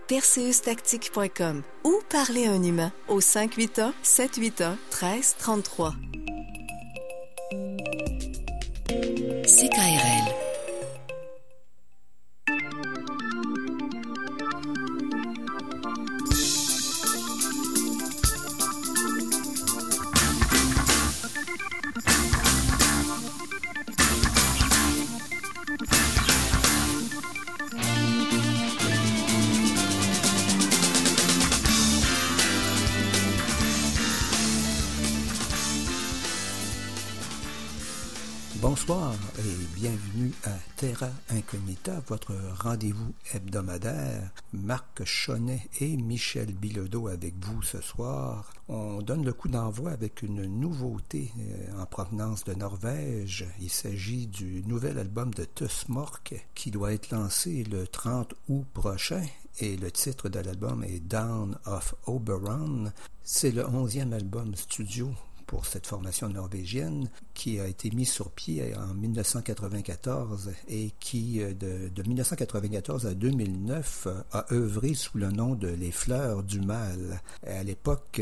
perseustactique.com ou parlez à un humain au 581-781-1333. CKRL. Bonsoir et bienvenue à Terra Incognita, votre rendez-vous hebdomadaire. Marc Chonnet et Michel Bilodeau avec vous ce soir. On donne le coup d'envoi avec une nouveauté en provenance de Norvège. Il s'agit du nouvel album de Tusmork qui doit être lancé le 30 août prochain. Et le titre de l'album est Down of Oberon. C'est le 11e album studio pour cette formation norvégienne qui a été mise sur pied en 1994 et qui, de 1994 à 2009, a œuvré sous le nom de Les Fleurs du Mal. À l'époque,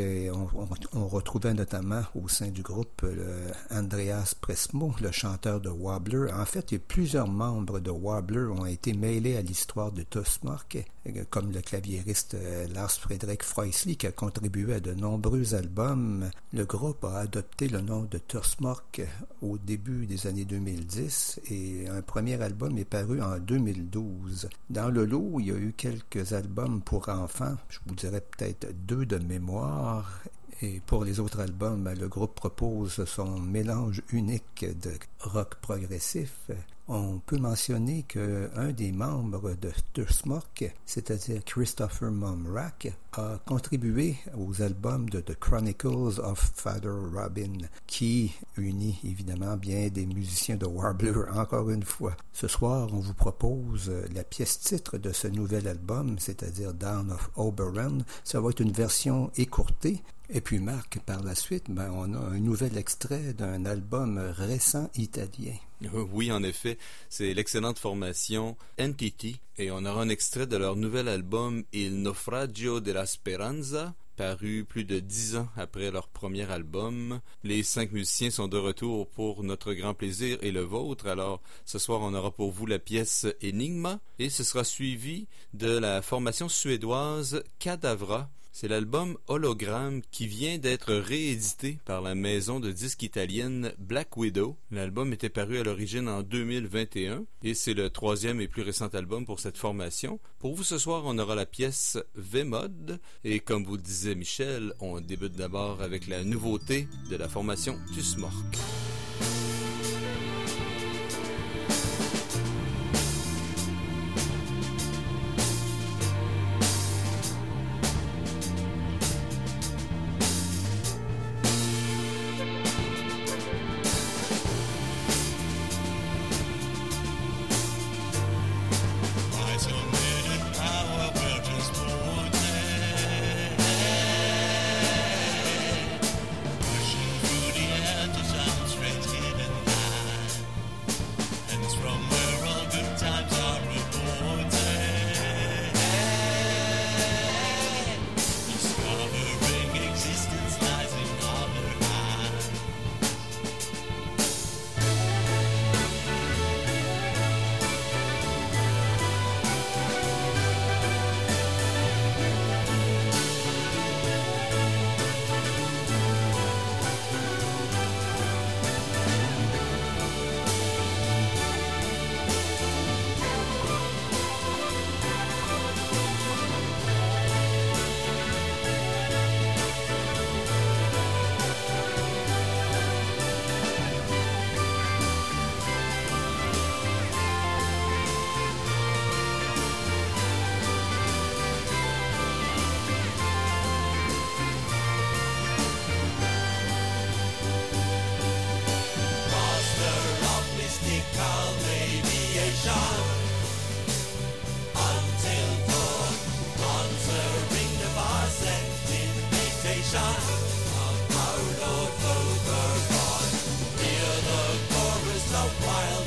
on retrouvait notamment au sein du groupe Andreas Presmo, le chanteur de Wobbler. En fait, plusieurs membres de Wobbler ont été mêlés à l'histoire de Tusmork, comme le claviériste Lars Fredrik Freusli, qui a contribué à de nombreux albums. Le groupe a adopté le nom de Tusmork au début des années 2010 et un premier album est paru en 2012. Dans le lot, il y a eu quelques albums pour enfants, je vous dirais peut-être 2 de mémoire. Et pour les autres albums, le groupe propose son mélange unique de rock progressif. On peut mentionner qu'un des membres de Tusmork, c'est-à-dire Christopher Mumrack, a contribué aux albums de The Chronicles of Father Robin, qui unit évidemment bien des musiciens de Wobbler encore une fois. Ce soir, on vous propose la pièce titre de ce nouvel album, c'est-à-dire Down of Oberon. Ça va être une version écourtée. Et puis Marc, par la suite, on a un nouvel extrait d'un album récent italien. Oui, en effet, c'est l'excellente formation Entity et on aura un extrait de leur nouvel album Il Naufragio della Speranza, paru plus de 10 ans après leur premier album. Les 5 musiciens sont de retour pour notre grand plaisir et le vôtre. Alors, ce soir, on aura pour vous la pièce Enigma et ce sera suivi de la formation suédoise Cadavra. C'est l'album Hologramme qui vient d'être réédité par la maison de disques italienne Black Widow. L'album était paru à l'origine en 2021 et c'est le 3e et plus récent album pour cette formation. Pour vous ce soir, on aura la pièce V-Mod et comme vous le disait Michel, on débute d'abord avec la nouveauté de la formation Tusmork.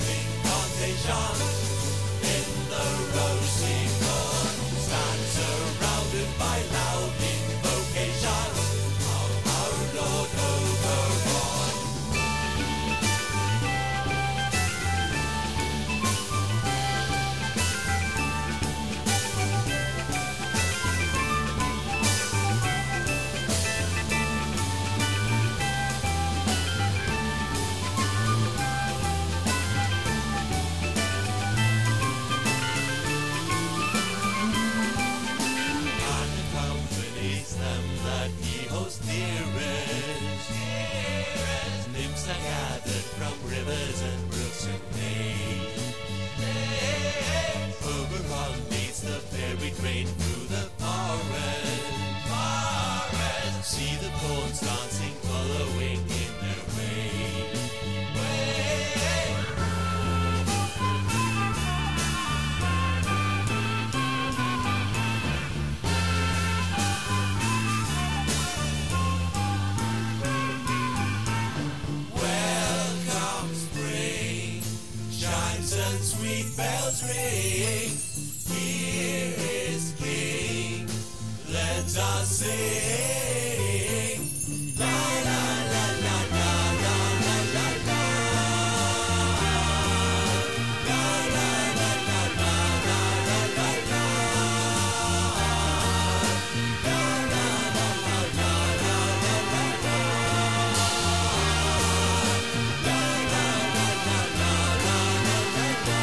In the rosy dawn stands a bells ring. Here is the King. Let us sing. La la la la la la la la la. La la la la la la la la la. La la la la la la la la la. La la la la la la la la la.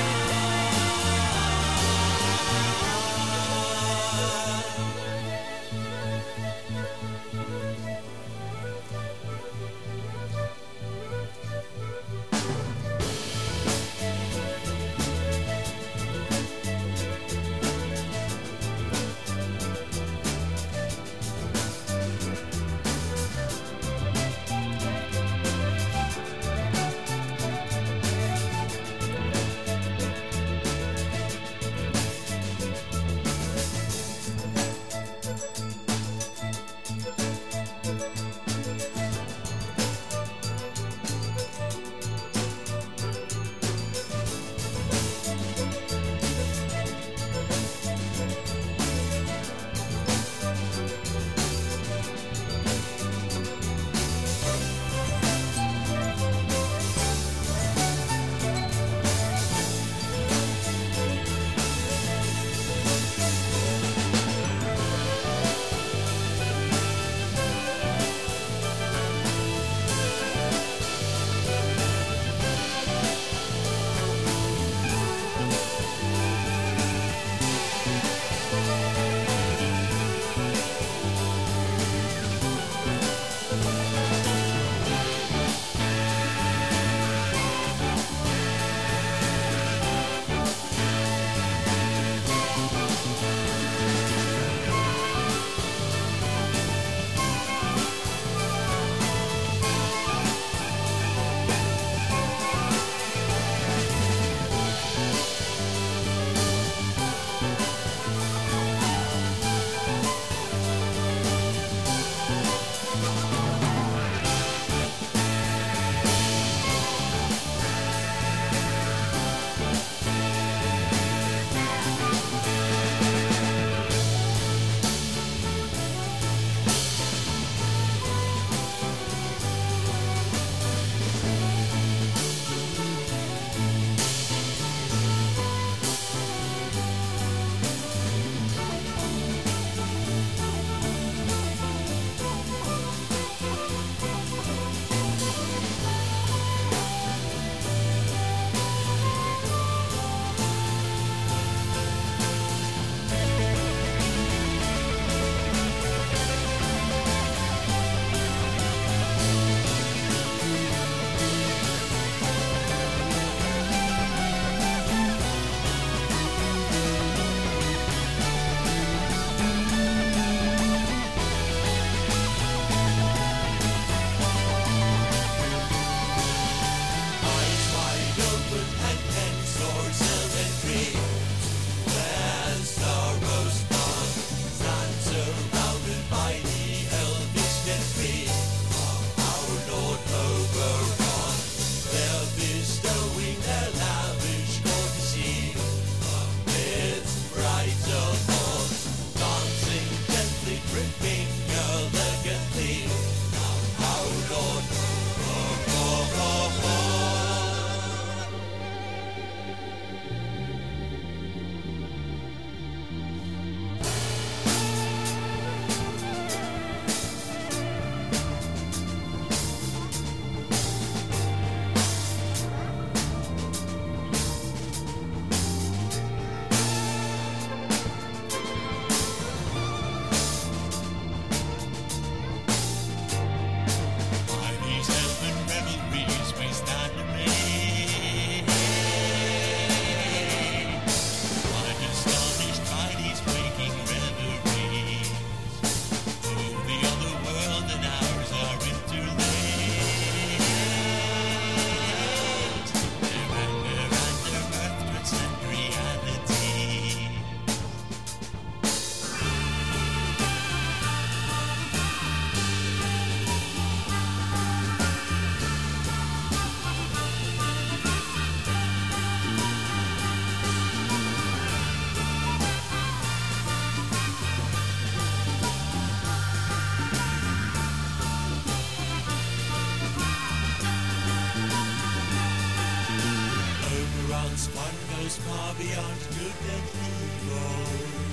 beyond good and evil.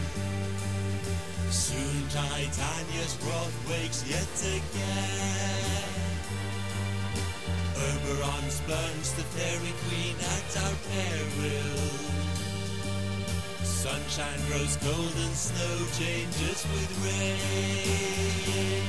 Soon Titania's wrath wakes yet again. Oberon spurns the fairy queen at our peril. Sunshine grows cold and snow changes with rain.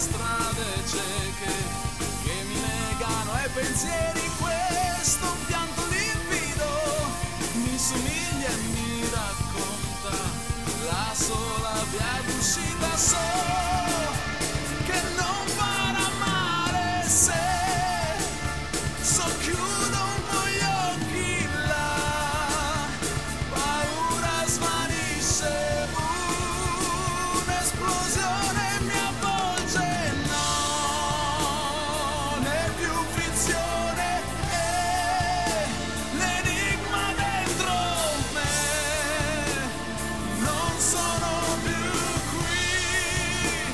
strade cieche che mi negano ai pensieri. Questo pianto limpido mi somiglia e mi racconta la sola via d'uscita. So che non farà male se socchiudo un po' gli occhi, la paura svanisce, un'esplosione mi avvolge. Non è più finzione, è l'enigma dentro me. Non sono più qui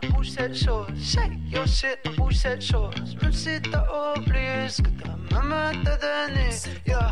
bouge cette chose. Shake your shit, bouge cette chose. Même si t'as oublié ce que ta maman t'a donné. Yeah,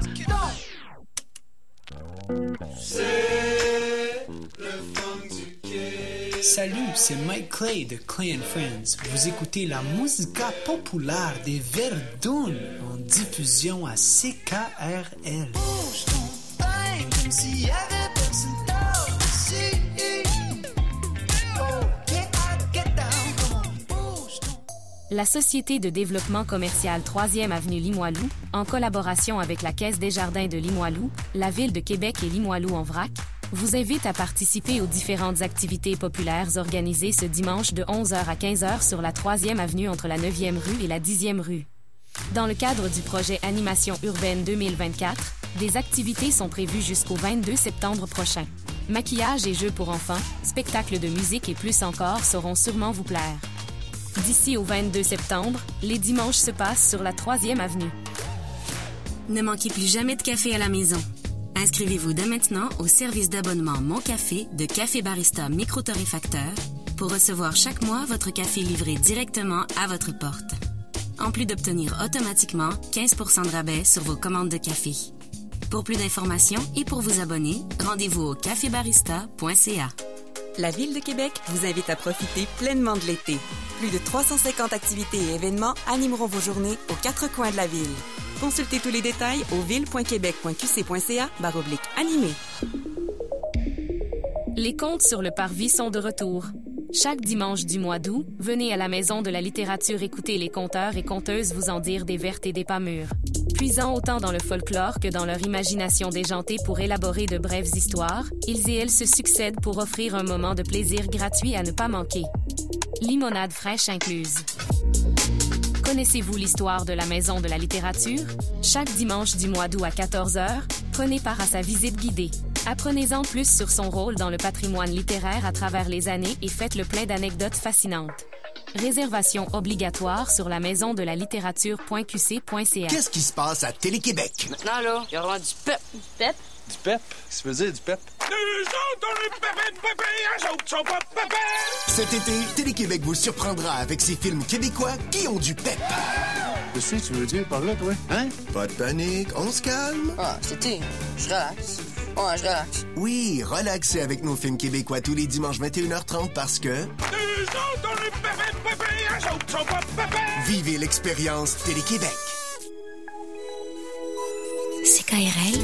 C'est le funk du quai. Salut, c'est Mike Clay de Clay & Friends. Vous écoutez la musica populaire des Verdun en diffusion à CKRL. bouge ton pain comme s'il y avait personne d'autre ici. Oh, get out, get down, come on, bouge ton. La Société de développement commercial 3e Avenue Limoilou, en collaboration avec la Caisse des Jardins de Limoilou, la Ville de Québec et Limoilou en vrac, vous invite à participer aux différentes activités populaires organisées ce dimanche de 11h à 15h sur la 3e Avenue entre la 9e rue et la 10e rue. Dans le cadre du projet Animation urbaine 2024, des activités sont prévues jusqu'au 22 septembre prochain. Maquillage et jeux pour enfants, spectacles de musique et plus encore sauront sûrement vous plaire. D'ici au 22 septembre, les dimanches se passent sur la 3e Avenue. Ne manquez plus jamais de café à la maison. Inscrivez-vous dès maintenant au service d'abonnement Mon Café de Café Barista Micro-Torréfacteur pour recevoir chaque mois votre café livré directement à votre porte. En plus d'obtenir automatiquement 15% de rabais sur vos commandes de café. Pour plus d'informations et pour vous abonner, rendez-vous au cafébarista.ca. La Ville de Québec vous invite à profiter pleinement de l'été. Plus de 350 activités et événements animeront vos journées aux quatre coins de la ville. Consultez tous les détails au ville.québec.qc.ca/animé. Les contes sur le parvis sont de retour. Chaque dimanche du mois d'août, venez à la Maison de la littérature écouter les conteurs et conteuses vous en dire des vertes et des pas mûres. Puisant autant dans le folklore que dans leur imagination déjantée pour élaborer de brèves histoires, ils et elles se succèdent pour offrir un moment de plaisir gratuit à ne pas manquer. Limonade fraîche incluse. Connaissez-vous l'histoire de la Maison de la littérature? Chaque dimanche du mois d'août à 14h, prenez part à sa visite guidée. Apprenez-en plus sur son rôle dans le patrimoine littéraire à travers les années et faites le plein d'anecdotes fascinantes. Réservation obligatoire sur la maison de la littérature.qc.ca. Qu'est-ce qui se passe à Télé-Québec? Maintenant, là, il y aura du pep. Du pep? Du pep? Qu'est-ce que ça veut dire, du pep? Nous autres, on est pépé, eux autres sont pas pépé. Cet été, Télé-Québec vous surprendra avec ses films québécois qui ont du pep. Qu'est-ce que tu veux dire par là, toi? Hein? Pas de panique, on se calme. Ah, c'était. Je relaxe. Ouais, je relaxe. Oui, relaxez avec nos films québécois tous les dimanches 21h30 parce que... Nous autres, on est pépé, eux autres sont pas pépé. Vivez l'expérience Télé-Québec. CKRL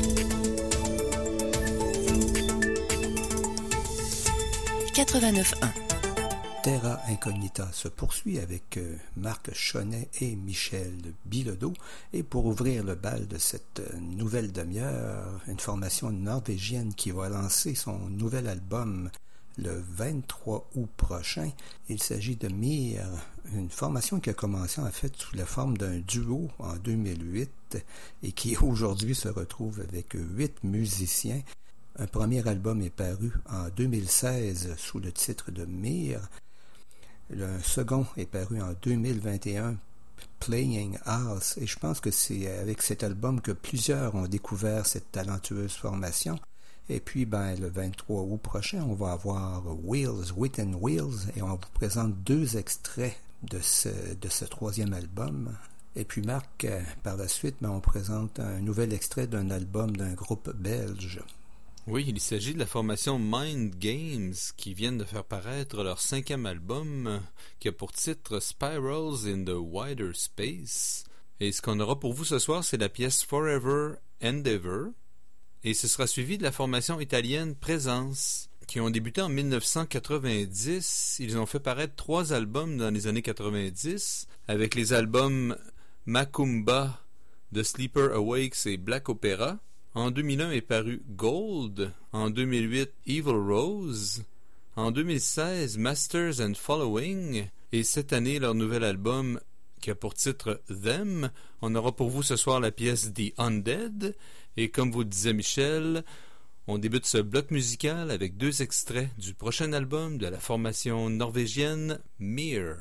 89.1. Terra Incognita se poursuit avec Marc Chonet et Michel Bilodeau. Et pour ouvrir le bal de cette nouvelle demi-heure, une formation norvégienne qui va lancer son nouvel album le 23 août prochain. Il s'agit de Mir, une formation qui a commencé en fait sous la forme d'un duo en 2008 et qui aujourd'hui se retrouve avec 8 musiciens. Un premier album est paru en 2016 sous le titre de Mir. Le second est paru en 2021, Playing House, et je pense que c'est avec cet album que plusieurs ont découvert cette talentueuse formation. Et puis, le 23 août prochain, on va avoir Wheels Within Wheels, et on vous présente 2 extraits de ce troisième album. Et puis, Marc, par la suite, on présente un nouvel extrait d'un album d'un groupe belge. Oui, il s'agit de la formation Mind Games qui viennent de faire paraître leur 5e album qui a pour titre Spirals in the Wider Space. Et ce qu'on aura pour vous ce soir, c'est la pièce Forever Endeavor. Et ce sera suivi de la formation italienne Présence qui ont débuté en 1990. Ils ont fait paraître 3 albums dans les années 90 avec les albums Macumba, The Sleeper Awakes et Black Opera. En 2001 est paru Gold, en 2008 Evil Rose, en 2016 Masters and Following, et cette année leur nouvel album qui a pour titre Them. On aura pour vous ce soir la pièce The Undead, et comme vous le disait Michel, on débute ce bloc musical avec 2 extraits du prochain album de la formation norvégienne Mir.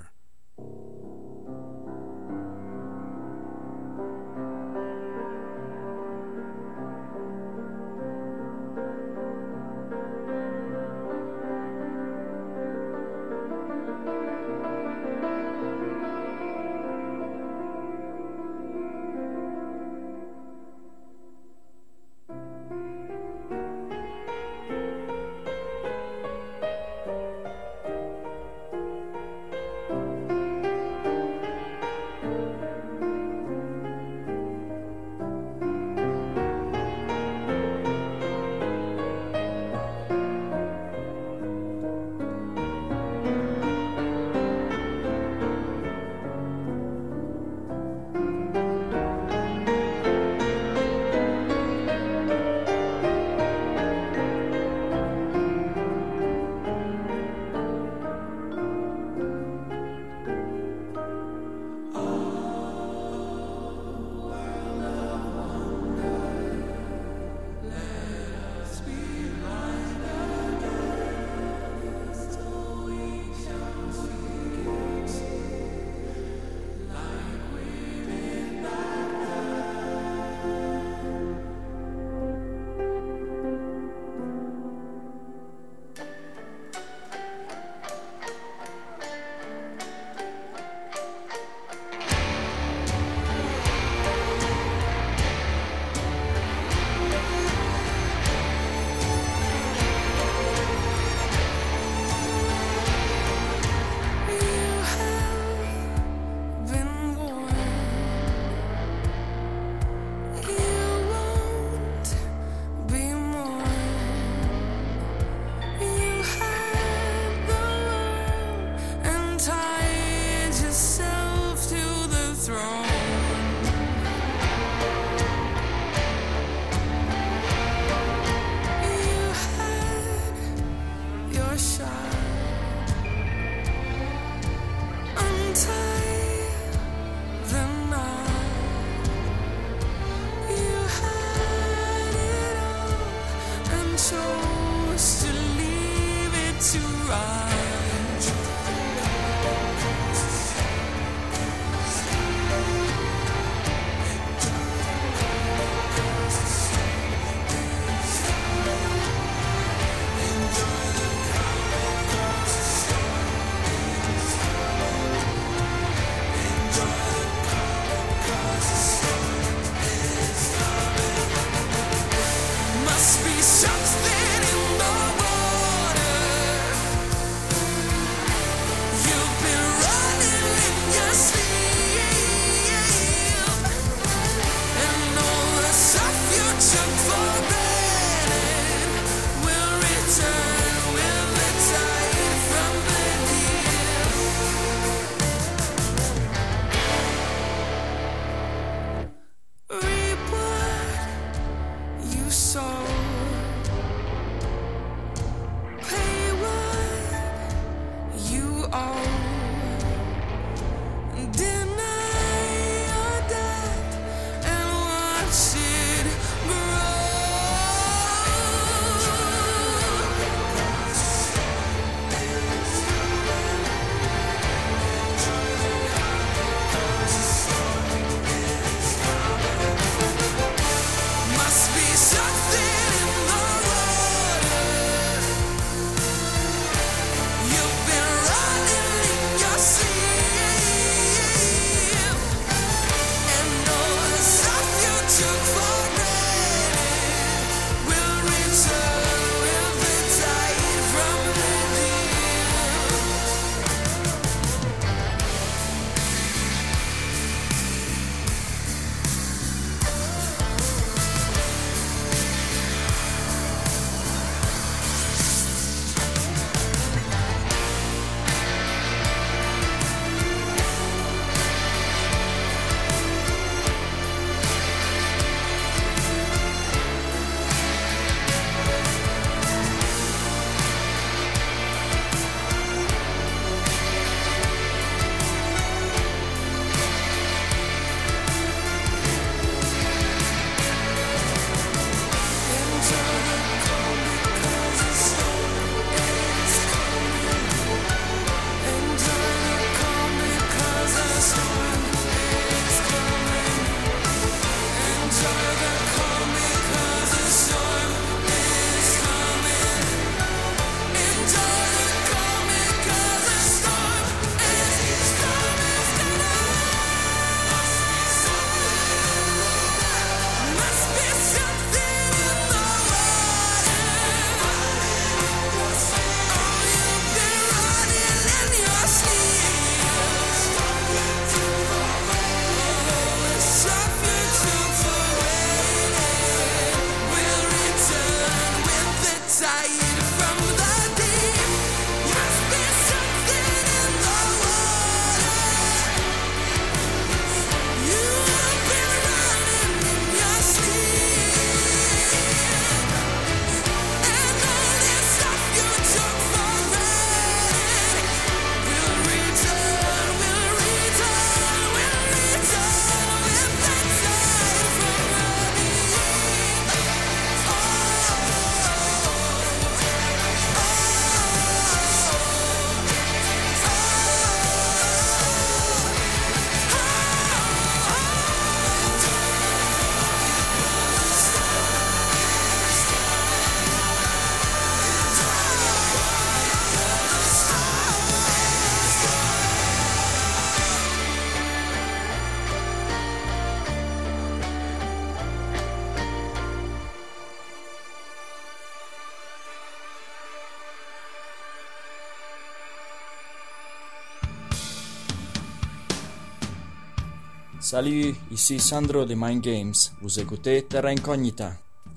Salut, ici Sandro de Mind Games. Vous écoutez Terra Incognita.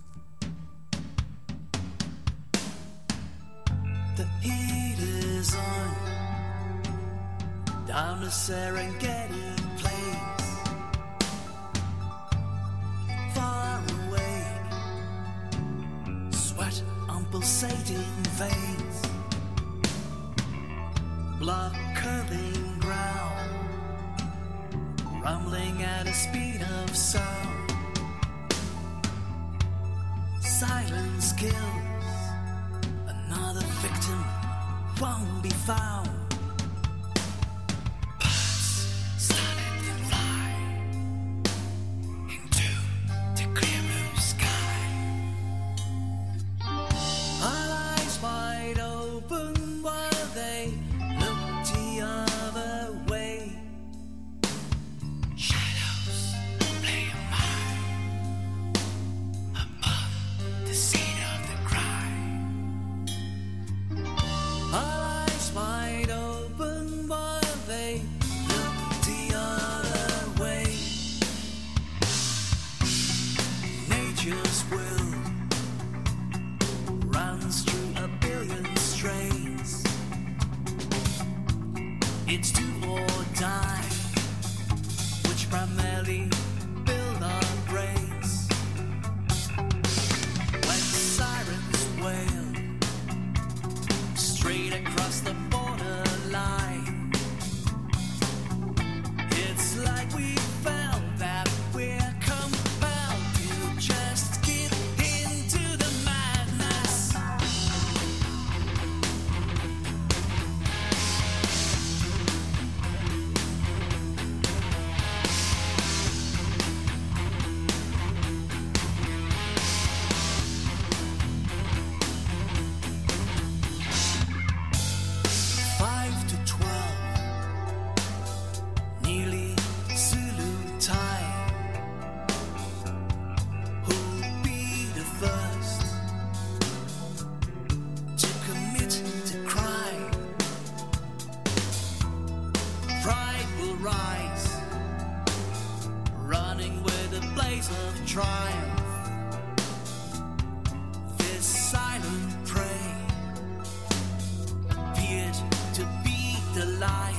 The heat is on down the Serengeti Plains, far away, sweat on pulsating veins, blood curling ground, rumbling at a speed of sound. Silence kills, another victim won't be found. Birds started to fly into the clear blue sky. Our eyes wide open while they look the other way. Shadows play a mime above the scene of the crime. Our eyes wide open while they look the other way. Nature's will runs through a billion strains. It's do or die, which primarily build our brains. When sirens wail straight across the borderline, it's like we felt that we're compelled to just give into the madness. Five to 12, nearly Zulu time. Who'll be the first to commit the crime? Pride will rise, running with a blaze of triumph. This silent prey appeared to be the lion.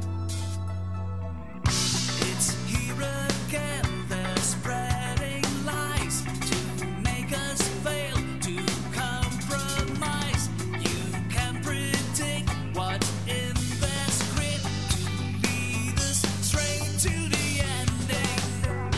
It's here again, they're spreading lies to make us fail to compromise. You can predict what's in their script to lead us straight to the ending.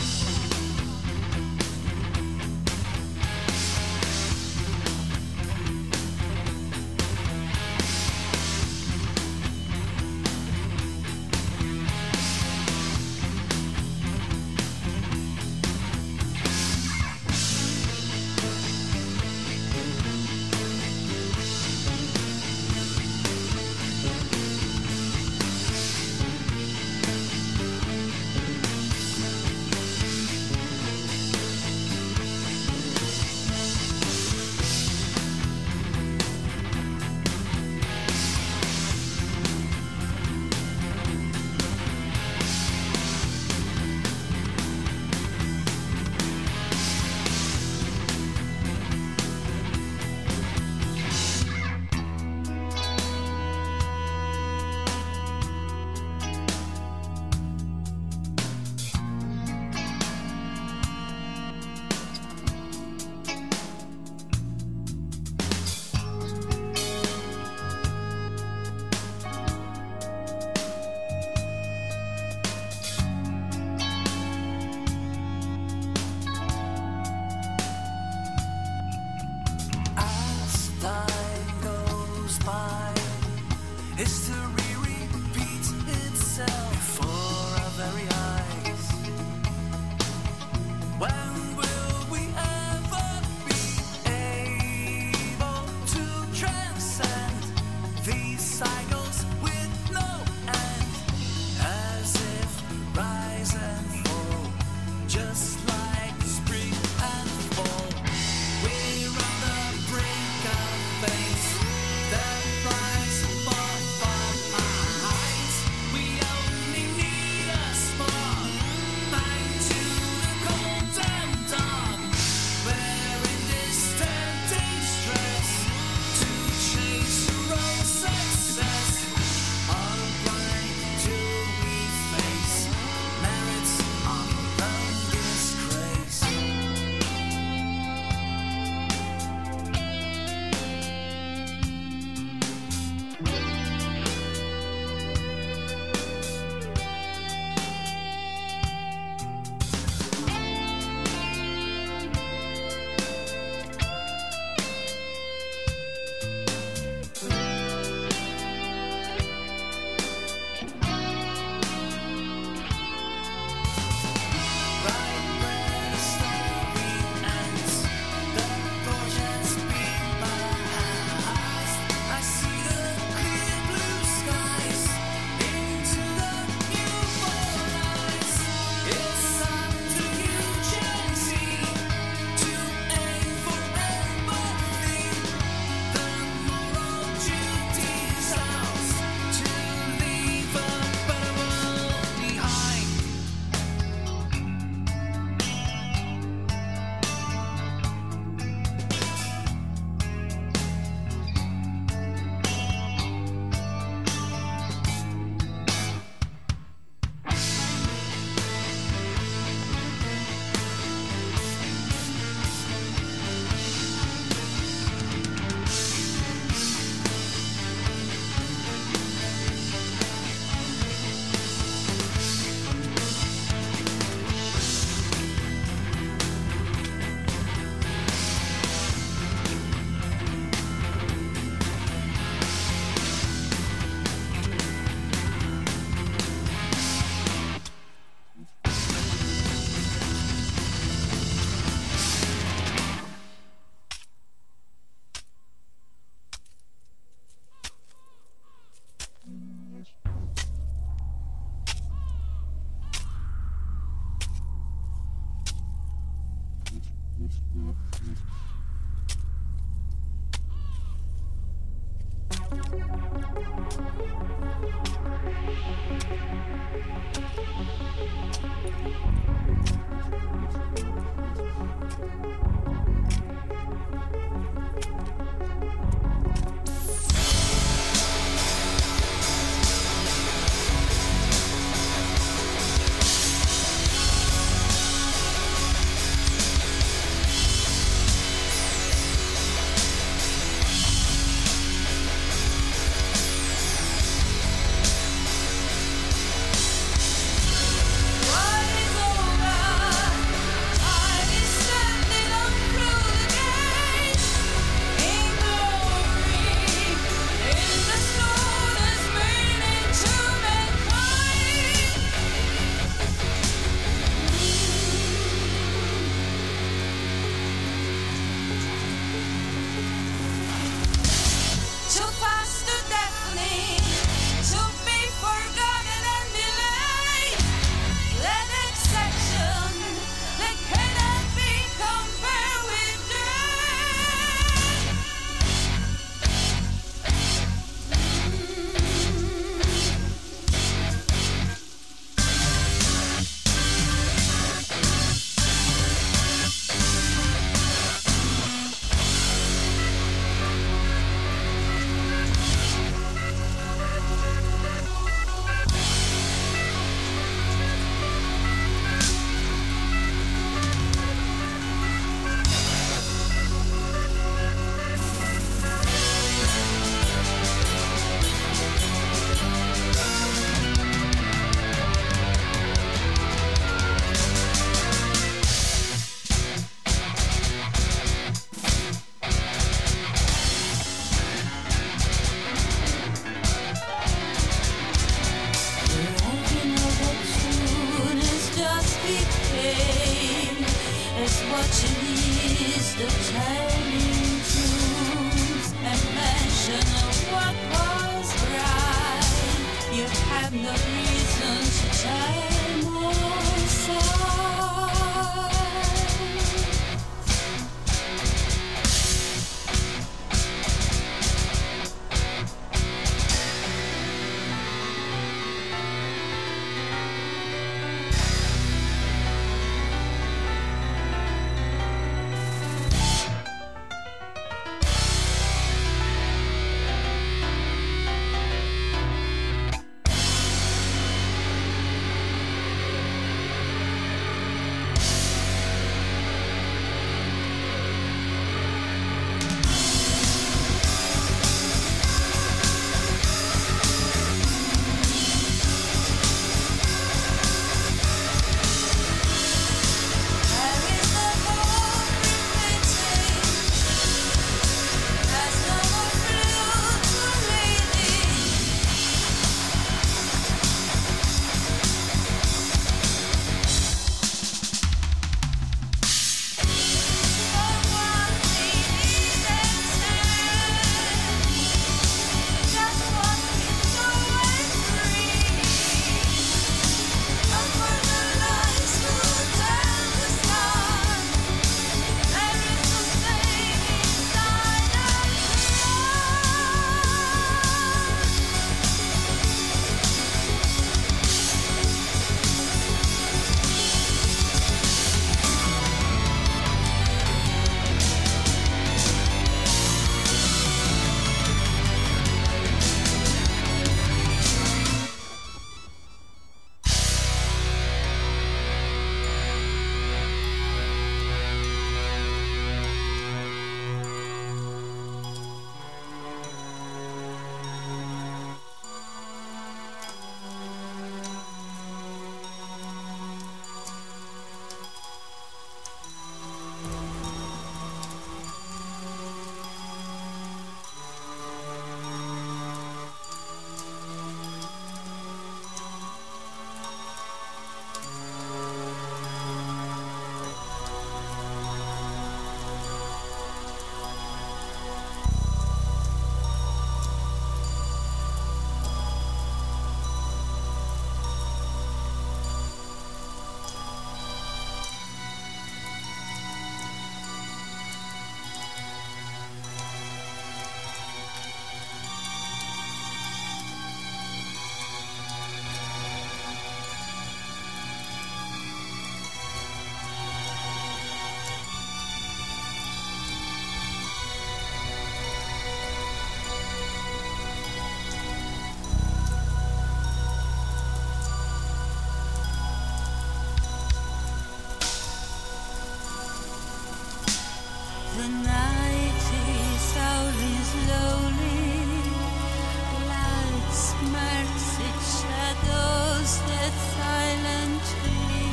slowly, light smirks its shadows that silently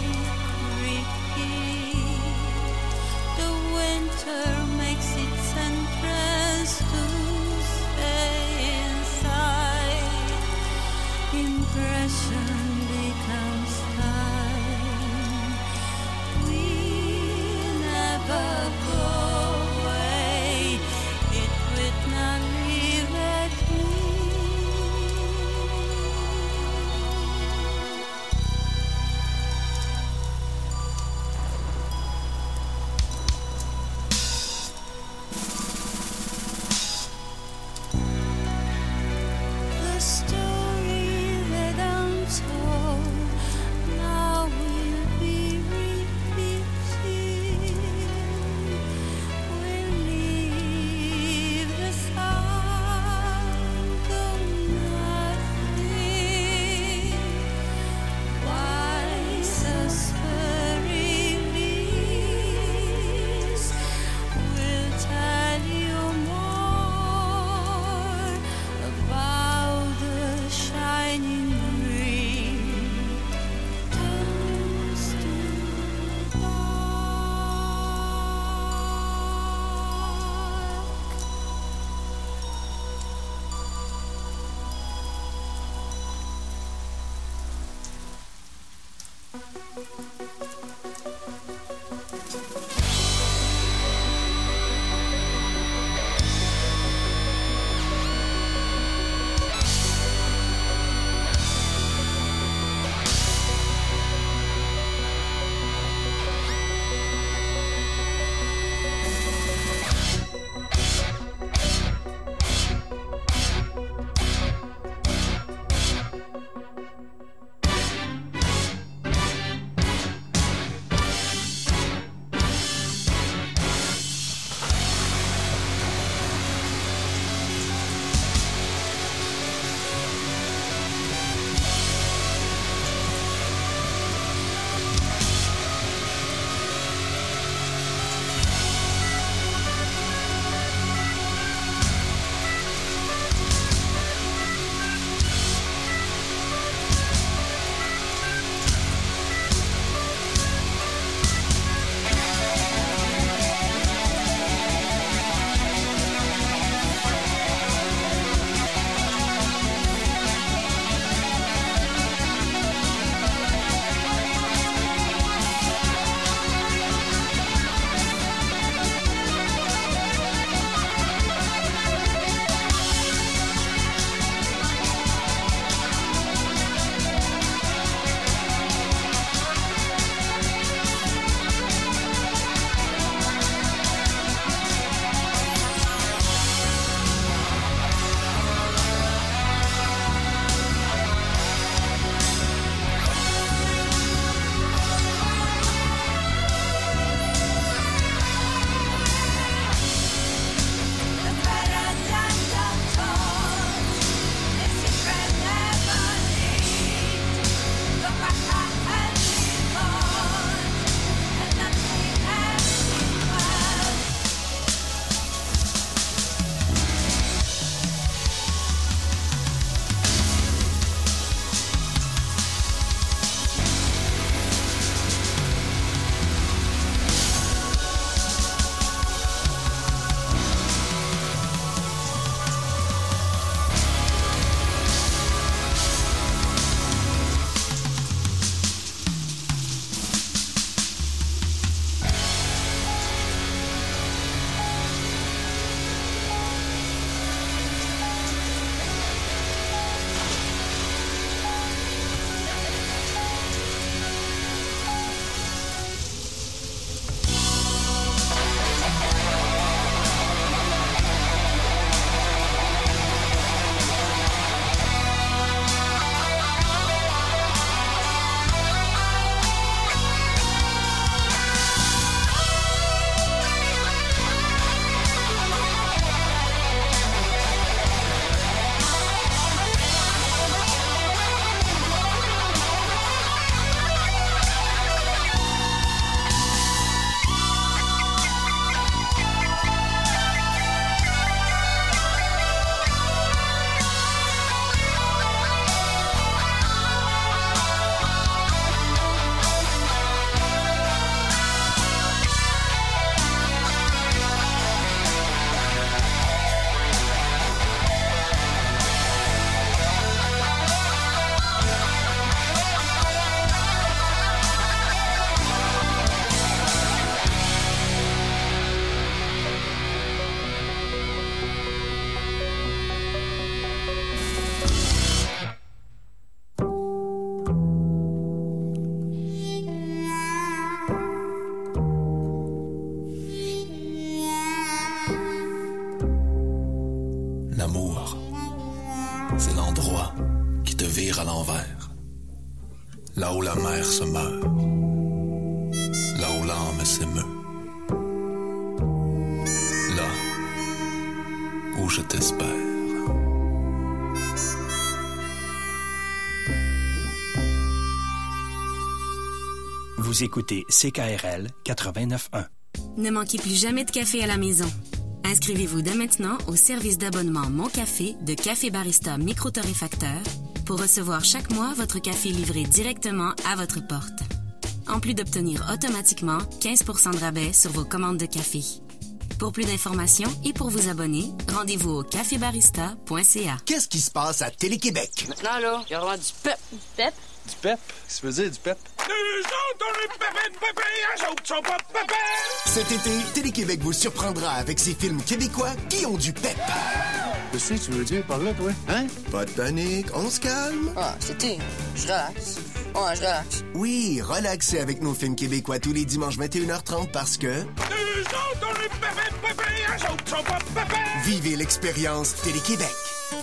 repeat. The winter makes its entrance to stay inside. Impression becomes time. We never go away. It would not leave at me. The story that I'm told now will be repeated. We'll leave the sound of nothing. Why suspirieties will tell you more about the shining green turns to là où la mer se meurt, là où l'âme s'émeut, là où je t'espère. Vous écoutez CKRL 89.1. Ne manquez plus jamais de café à la maison. Inscrivez-vous dès maintenant au service d'abonnement Mon Café de Café Barista Micro-Torréfacteur pour recevoir chaque mois votre café livré directement à votre porte. En plus d'obtenir automatiquement 15% de rabais sur vos commandes de café. Pour plus d'informations et pour vous abonner, rendez-vous au cafébarista.ca. Qu'est-ce qui se passe à Télé-Québec? Maintenant, là, il y aura du pep. Pep? Du pep? Qu'est-ce que ça veut dire, du pep? Nous autres, on est pépé, eux autres sont pas pépé. Cet été, Télé-Québec vous surprendra avec ses films québécois qui ont du pep. Qu'est-ce que tu veux dire par là, toi? Hein? Pas de panique, on se calme. Ah, c'était. Je relaxe. Ouais, je relaxe. Oui, relaxez avec nos films québécois tous les dimanches 21h30 parce que... Nous autres, on est pépé, eux autres sont pas pépé. Vivez l'expérience Télé-Québec.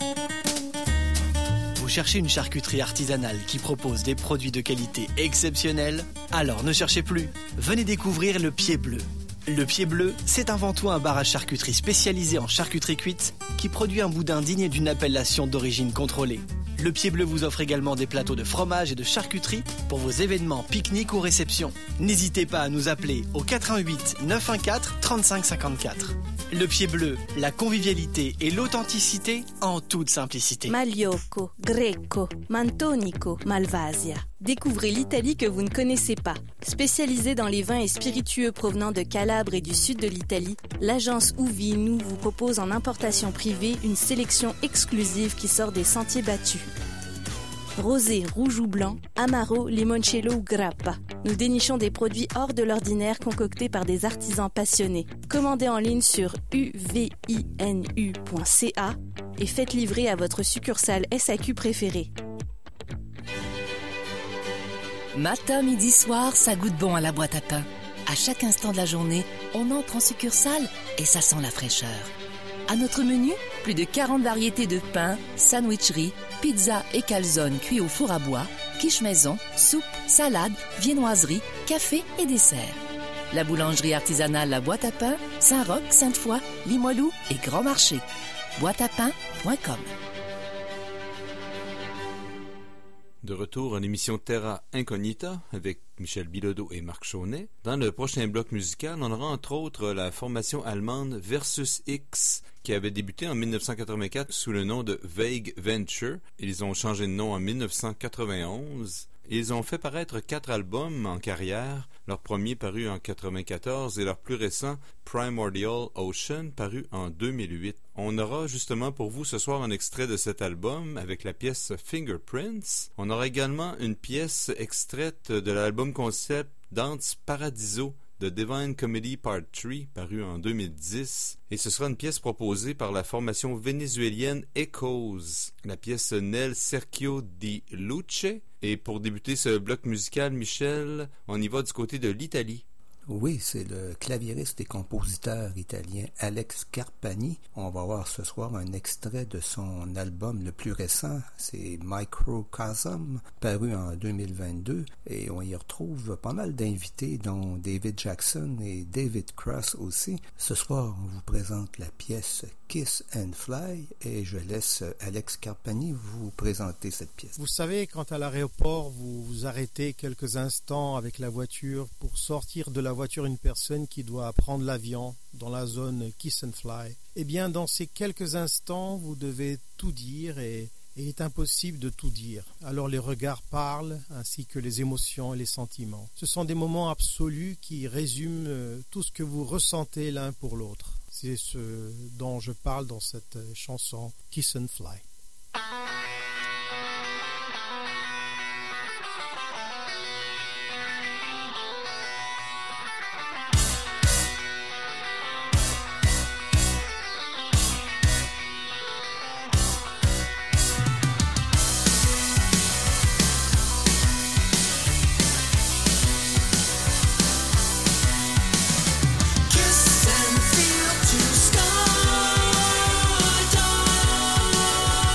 Vous cherchez une charcuterie artisanale qui propose des produits de qualité exceptionnelle? Alors ne cherchez plus. Venez découvrir le Pied Bleu. Le Pied Bleu, c'est avant tout un bar à charcuterie spécialisé en charcuterie cuite qui produit un boudin digne d'une appellation d'origine contrôlée. Le Pied Bleu vous offre également des plateaux de fromage et de charcuterie pour vos événements, pique-niques ou réceptions. N'hésitez pas à nous appeler au 88 914 35 54. Le Pied Bleu, la convivialité et l'authenticité en toute simplicité. Magliocco, Greco, Mantonico, Malvasia. Découvrez l'Italie que vous ne connaissez pas. Spécialisée dans les vins et spiritueux provenant de Calabre et du sud de l'Italie, l'agence Uvinu vous propose en importation privée une sélection exclusive qui sort des sentiers battus. Rosé, rouge ou blanc, Amaro, Limoncello ou Grappa. Nous dénichons des produits hors de l'ordinaire concoctés par des artisans passionnés. Commandez en ligne sur uvinu.ca et faites livrer à votre succursale SAQ préférée. Matin, midi, soir, ça goûte bon à la boîte à pain. À chaque instant de la journée, on entre en succursale et ça sent la fraîcheur. À notre menu, plus de 40 variétés de pains, sandwicheries, pizzas et calzones cuits au four à bois, quiche maison, soupe, salade, viennoiserie, café et dessert. La boulangerie artisanale La Boîte à Pain, Saint-Roch, Sainte-Foy, Limoilou et Grand Marché. boîteapain.com. De retour à l'émission Terra Incognita avec Michel Bilodeau et Marc Chaunet. Dans le prochain bloc musical, on aura entre autres la formation allemande Versus X qui avait débuté en 1984 sous le nom de Vague Venture. Ils ont changé de nom en 1991. Ils ont fait paraître 4 albums en carrière, leur premier paru en 1994 et leur plus récent Primordial Ocean paru en 2008. On aura justement pour vous ce soir un extrait de cet album avec la pièce Fingerprints. On aura également une pièce extraite de l'album concept Dance Paradiso de Divine Comedy Part 3, paru en 2010. Et ce sera une pièce proposée par la formation vénézuélienne Echoes, la pièce Nel Cerchio di Luce. Et pour débuter ce bloc musical, Michel, on y va du côté de l'Italie. Oui, c'est le claviériste et compositeur italien Alex Carpani. On va voir ce soir un extrait de son album le plus récent, c'est Microcosm, paru en 2022, et on y retrouve pas mal d'invités, dont David Jackson et David Cross aussi. Ce soir, on vous présente la pièce Kiss and Fly, et je laisse Alex Carpani vous présenter cette pièce. Vous savez, quand à l'aéroport, vous vous arrêtez quelques instants avec la voiture pour sortir de la voiture une personne qui doit prendre l'avion dans la zone Kiss and Fly. Eh bien, dans ces quelques instants, vous devez tout dire et il est impossible de tout dire. Alors les regards parlent, ainsi que les émotions et les sentiments. Ce sont des moments absolus qui résument tout ce que vous ressentez l'un pour l'autre. C'est ce dont je parle dans cette chanson Kiss and Fly. Kiss and feel to sky.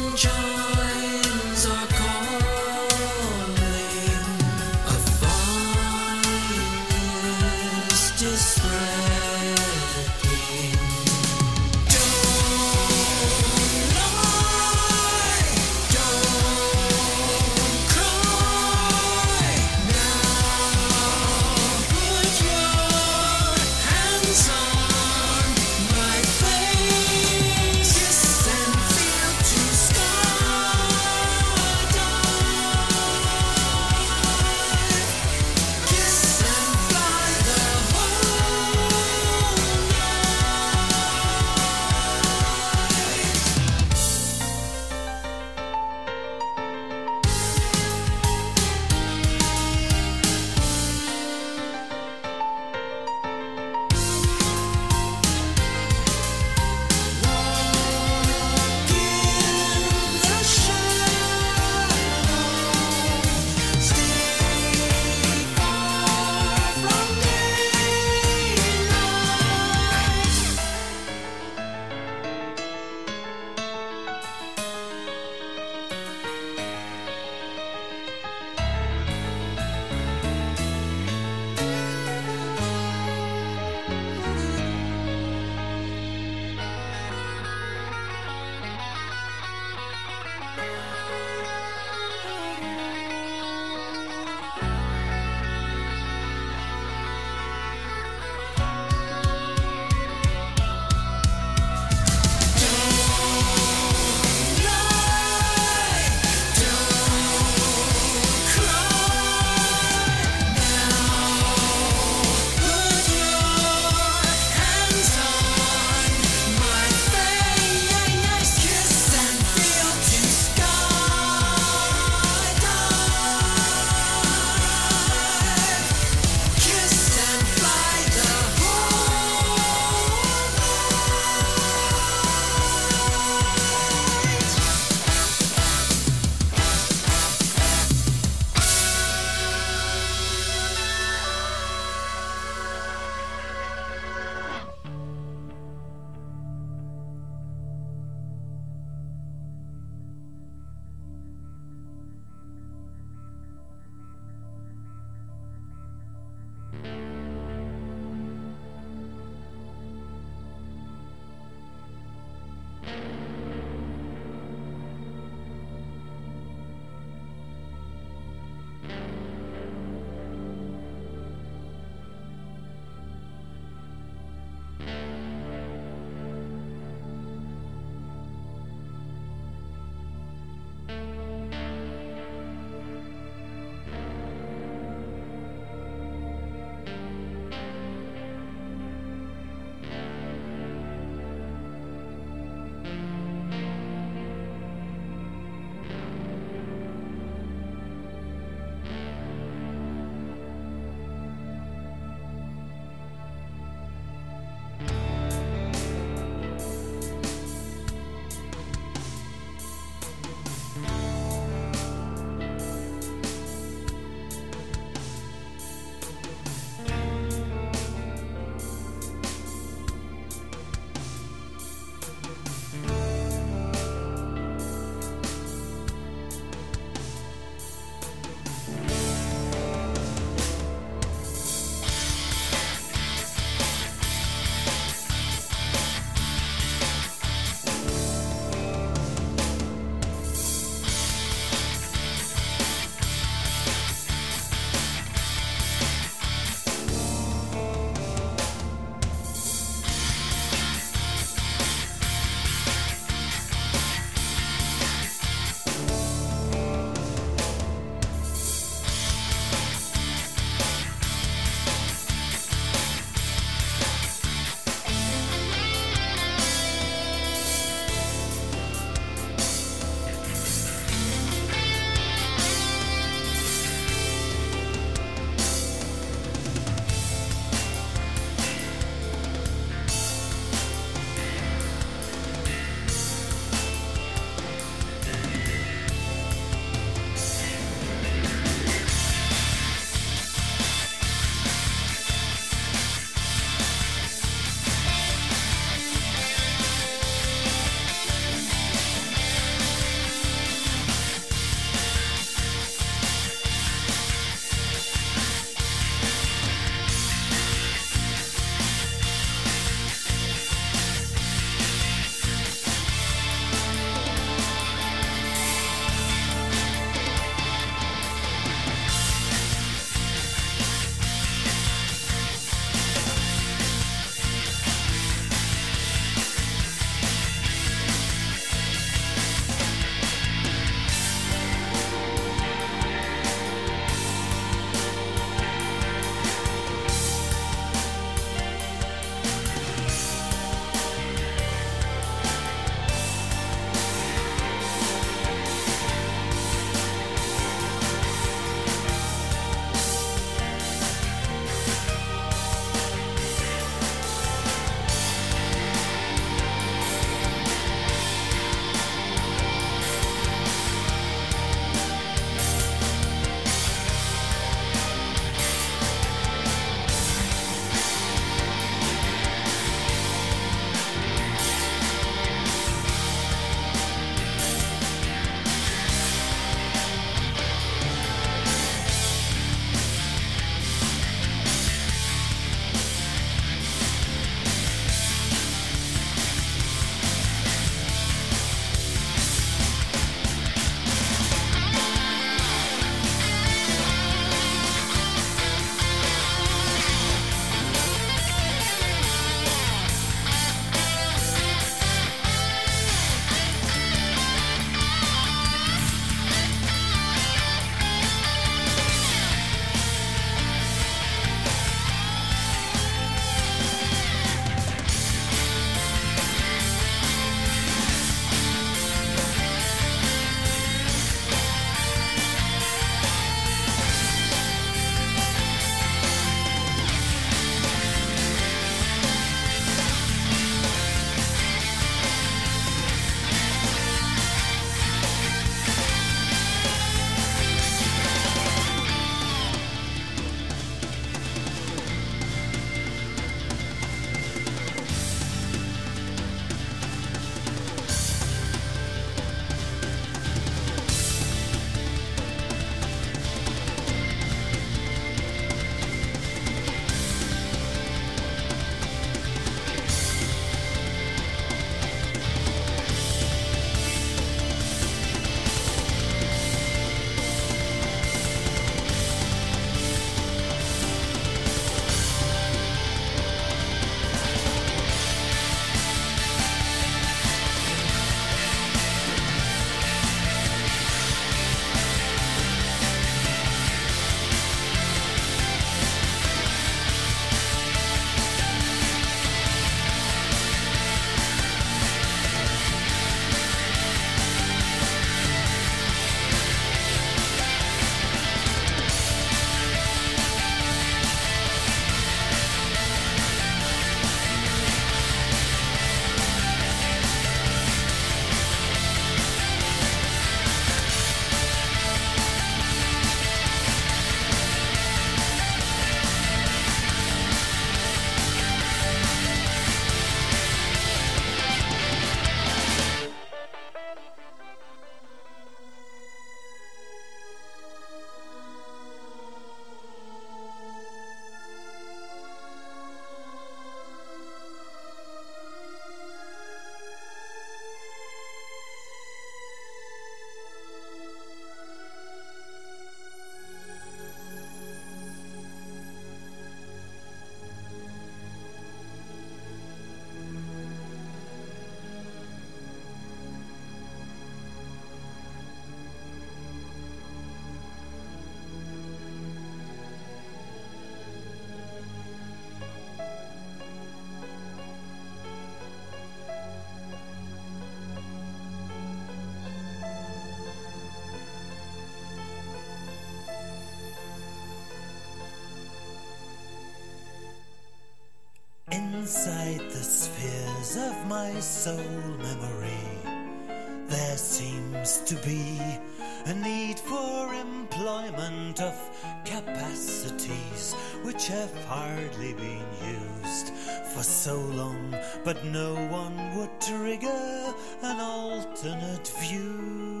inside the spheres of my soul memory, there seems to be a need for employment of capacities which have hardly been used for so long, but no one would trigger an alternate view.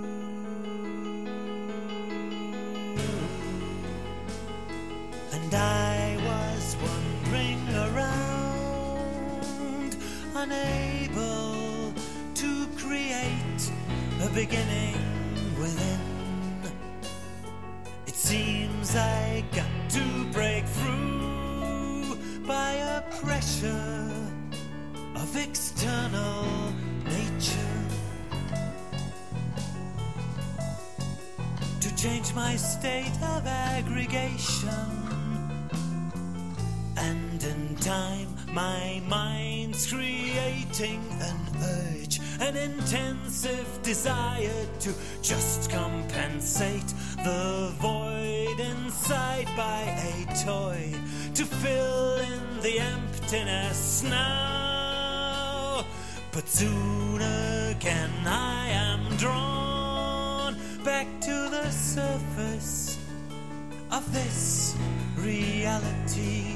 And I was wandering around, unable to create a beginning within. It seems I got to break through by a pressure of external nature to change my state of aggregation. And in time, my mind's creating an urge, an intensive desire to just compensate the void inside by a toy, to fill in the emptiness now. But soon again I am drawn back to the surface of this reality.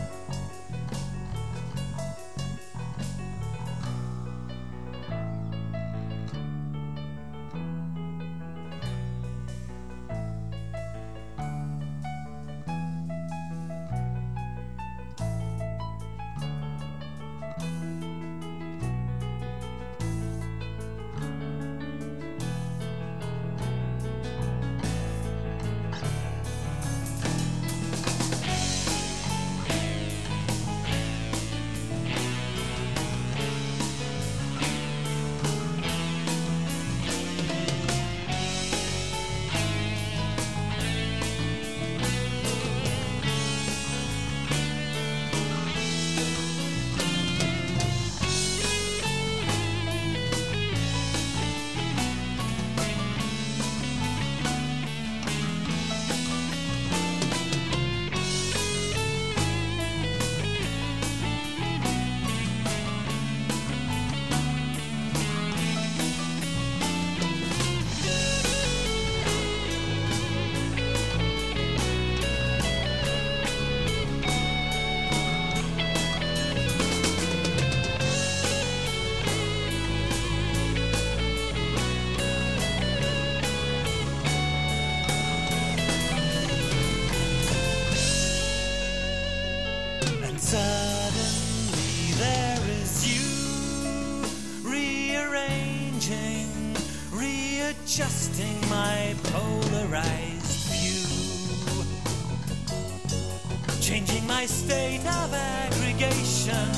Suddenly there is you, rearranging, readjusting my polarized view, changing my state of aggregation.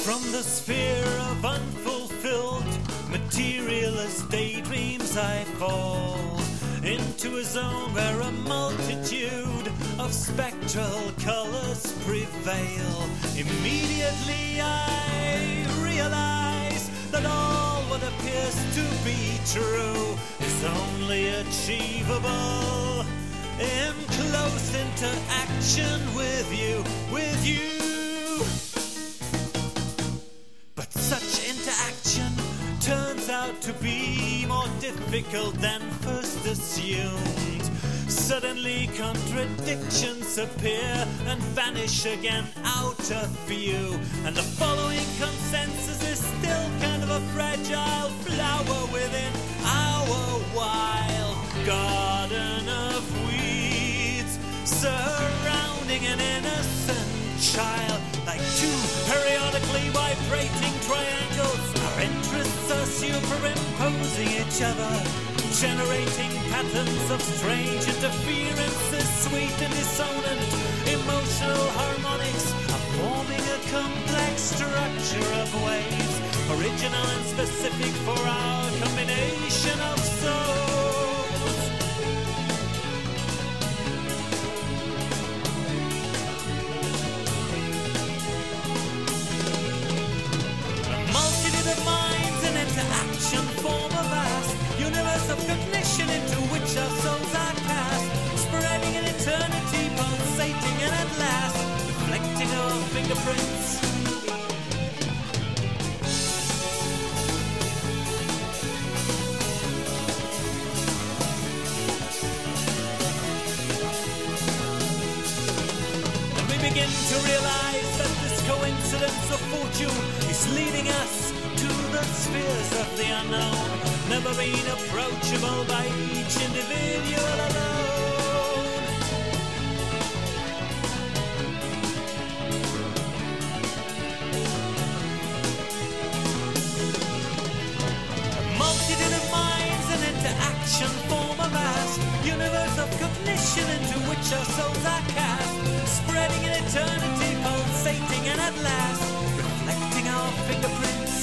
From the sphere of unfulfilled materialist daydreams I fall into a zone where a multitude of spectral colors prevail. Immediately I realize that all what appears to be true is only achievable in close interaction with you. But such interaction turns out to be more difficult than first assumed. Suddenly contradictions appear and vanish again out of view. And the following consensus is still kind of a fragile flower within our wild garden of weeds, surrounding an innocent child. Like two periodically vibrating triangles, our interests are superimposing each other, generating patterns of strange interferences, sweet and dissonant emotional harmonics are forming a complex structure of waves, original and specific for our combination of souls. Of minds and interaction form a vast universe of cognition into which our souls are cast, spreading in eternity, pulsating and at last reflecting our fingerprints. And we begin to realize that this coincidence of fortune is leading us to the spheres of the unknown, never been approachable by each individual alone. A multitude of minds and interaction form a vast universe of cognition into which our souls are cast, spreading in eternity, pulsating and at last reflecting our fingerprints.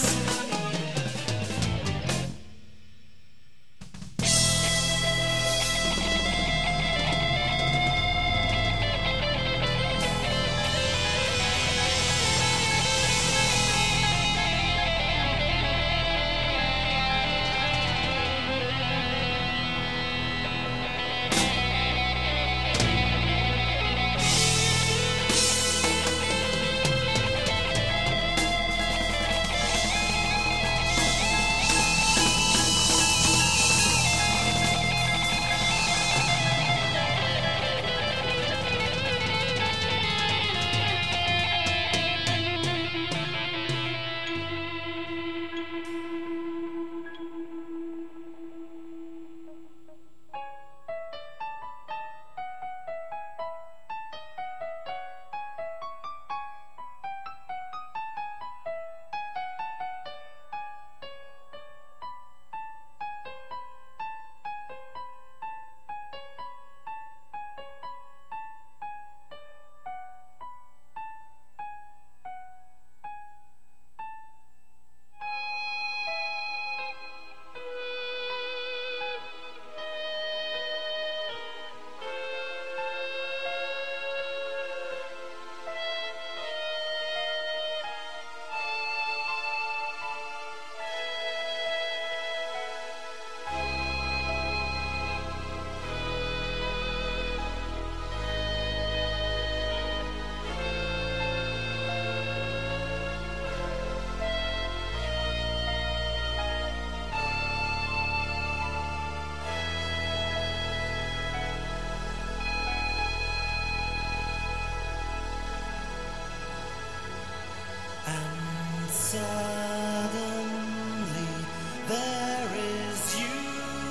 Suddenly there is you,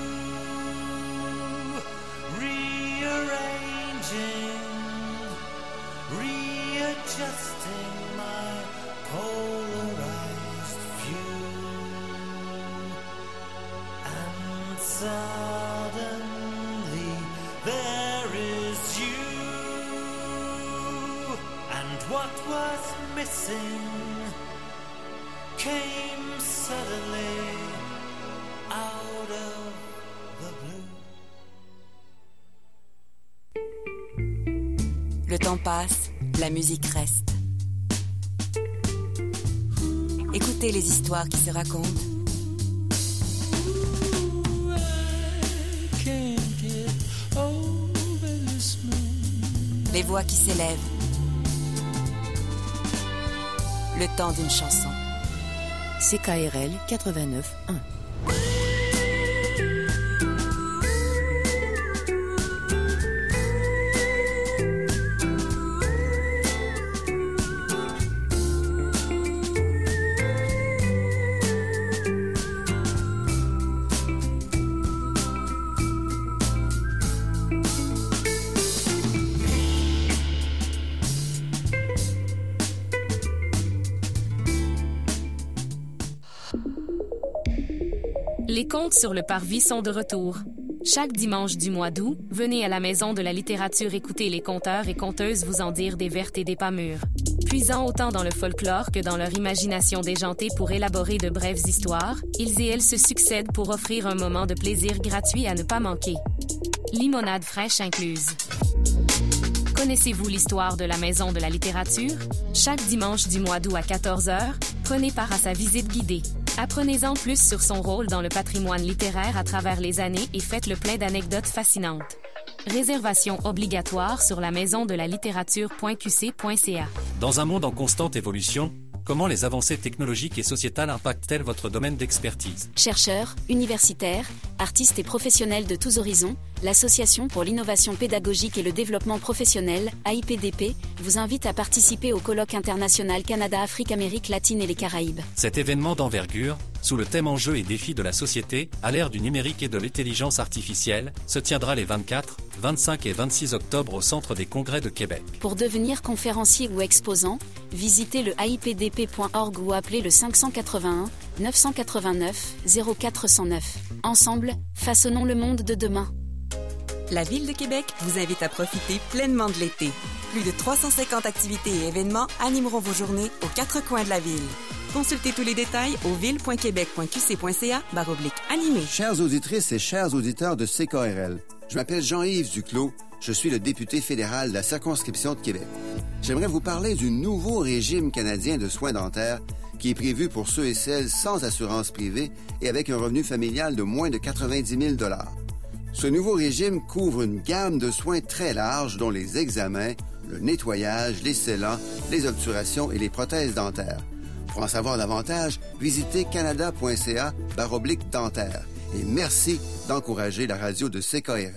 rearranging, readjusting my polarized view. And suddenly there is you, and what was missing came suddenly out of the blue. Le temps passe, la musique reste. Écoutez les histoires qui se racontent. Les voix qui s'élèvent. Le temps d'une chanson. CKRL 89.1. Les contes sur le parvis sont de retour. Chaque dimanche du mois d'août, venez à la Maison de la littérature écouter les conteurs et conteuses vous en dire des vertes et des pas mûres. Puisant autant dans le folklore que dans leur imagination déjantée pour élaborer de brèves histoires, ils et elles se succèdent pour offrir un moment de plaisir gratuit à ne pas manquer. Limonade fraîche incluse. Connaissez-vous l'histoire de la Maison de la littérature? Chaque dimanche du mois d'août à 14h, prenez part à sa visite guidée. Apprenez-en plus sur son rôle dans le patrimoine littéraire à travers les années et faites-le plein d'anecdotes fascinantes. Réservation obligatoire sur la maison de la littérature.qc.ca. Dans un monde en constante évolution, comment les avancées technologiques et sociétales impactent-elles votre domaine d'expertise? Chercheurs, universitaires, artistes et professionnels de tous horizons, l'Association pour l'innovation pédagogique et le développement professionnel, AIPDP, vous invite à participer au colloque international Canada-Afrique, Amérique latine et les Caraïbes. Cet événement d'envergure, sous le thème Enjeux et défis de la société, à l'ère du numérique et de l'intelligence artificielle, se tiendra les 24, 25 et 26 octobre au Centre des Congrès de Québec. Pour devenir conférencier ou exposant, visitez le aipdp.org ou appelez le 581 989 0409. Ensemble, façonnons le monde de demain. La Ville de Québec vous invite à profiter pleinement de l'été. Plus de 350 activités et événements animeront vos journées aux quatre coins de la ville. Consultez tous les détails au ville.québec.qc.ca/animé. Chères auditrices et chers auditeurs de CKRL, je m'appelle Jean-Yves Duclos, je suis le député fédéral de la circonscription de Québec. J'aimerais vous parler du nouveau régime canadien de soins dentaires qui est prévu pour ceux et celles sans assurance privée et avec un revenu familial de moins de 90 000 $. Ce nouveau régime couvre une gamme de soins très large dont les examens, le nettoyage, les scellants, les obturations et les prothèses dentaires. Pour en savoir davantage, visitez canada.ca/dentaire. Et merci d'encourager la radio de CKRL.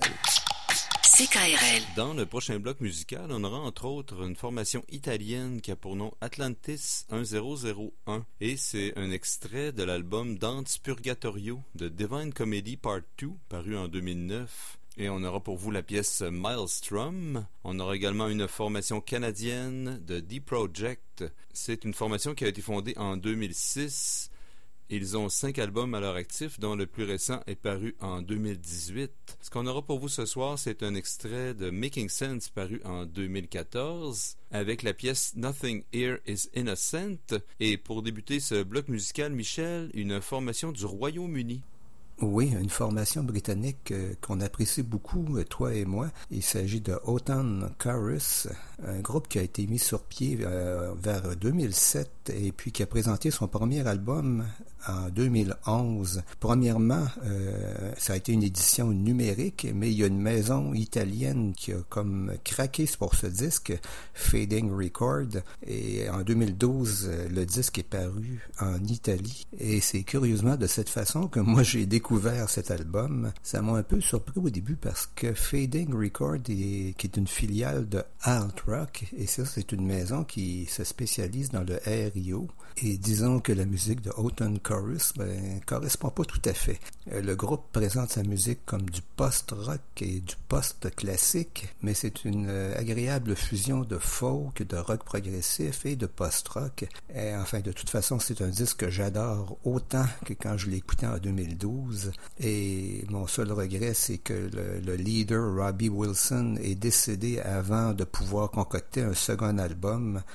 CKRL. Dans le prochain bloc musical, on aura entre autres une formation italienne qui a pour nom Atlantis 1001 et c'est un extrait de l'album Dante's Purgatorio de Divine Comedy Part 2 paru en 2009. Et on aura pour vous la pièce Maelstrom. On aura également une formation canadienne de D-Project. C'est une formation qui a été fondée en 2006. Ils ont 5 albums à leur actif, dont le plus récent est paru en 2018. Ce qu'on aura pour vous ce soir, c'est un extrait de Making Sense paru en 2014, avec la pièce Nothing Here is Innocent. Et pour débuter ce bloc musical, Michel, une formation du Royaume-Uni. Oui, une formation britannique qu'on apprécie beaucoup, toi et moi. Il s'agit de Autumn Chorus, un groupe qui a été mis sur pied vers 2007 et puis qui a présenté son premier album en 2011. Premièrement, ça a été une édition numérique, mais il y a une maison italienne qui a comme craqué pour ce disque, Fading Record, et en 2012, le disque est paru en Italie. Et c'est curieusement de cette façon que moi j'ai découvert cet album. Ça m'a un peu surpris au début parce que Fading Record, qui est une filiale de Alt Rock, et ça c'est une maison qui se spécialise dans le RIO. Et disons que la musique de Autumn Chorus correspond pas tout à fait. Le groupe présente sa musique comme du post-rock et du post-classique, mais c'est une agréable fusion de folk, de rock progressif et de post-rock. Et enfin, de toute façon, c'est un disque que j'adore autant que quand je l'ai écouté en 2012. Et mon seul regret, c'est que le leader, Robbie Wilson, est décédé avant de pouvoir concocter un second album.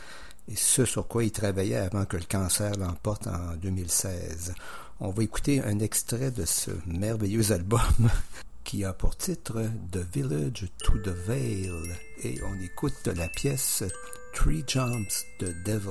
et ce sur quoi il travaillait avant que le cancer l'emporte en 2016. On va écouter un extrait de ce merveilleux album qui a pour titre The Village to the Vale, et on écoute la pièce Three Jumps the Devil.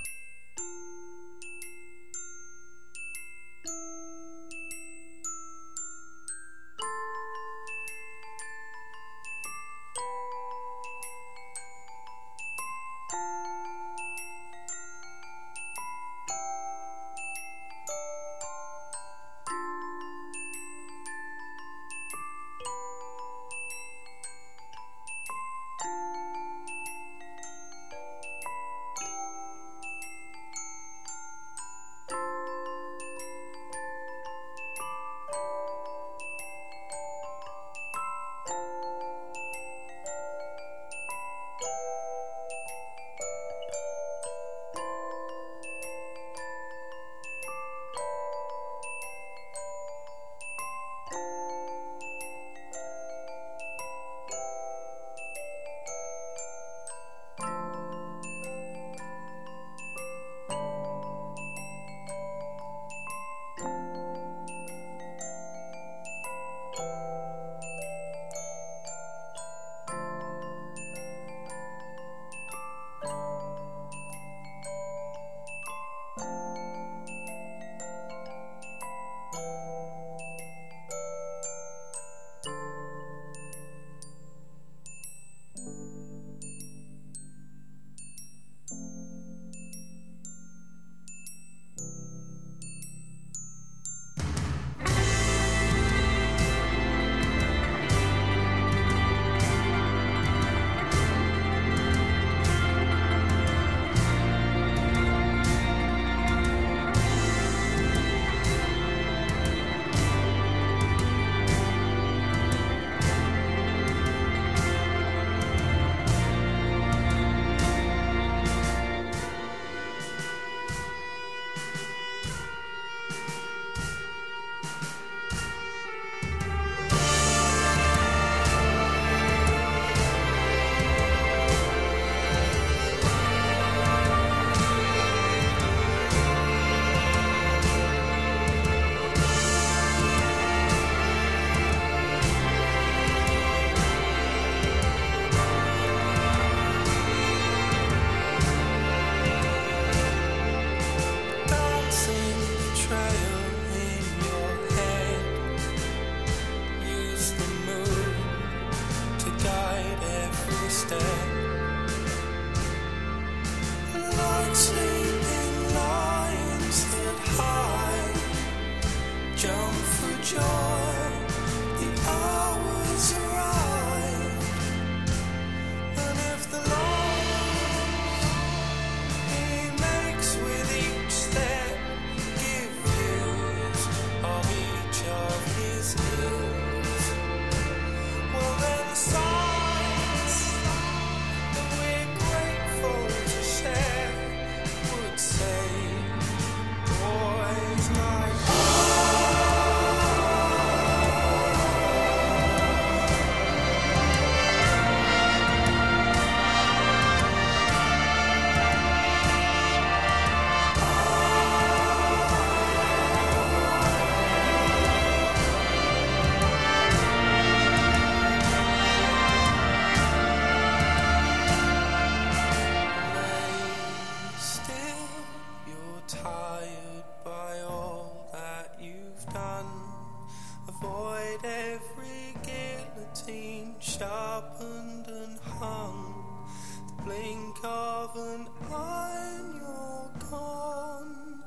sharpened and hung. The blink of an eye and you're gone.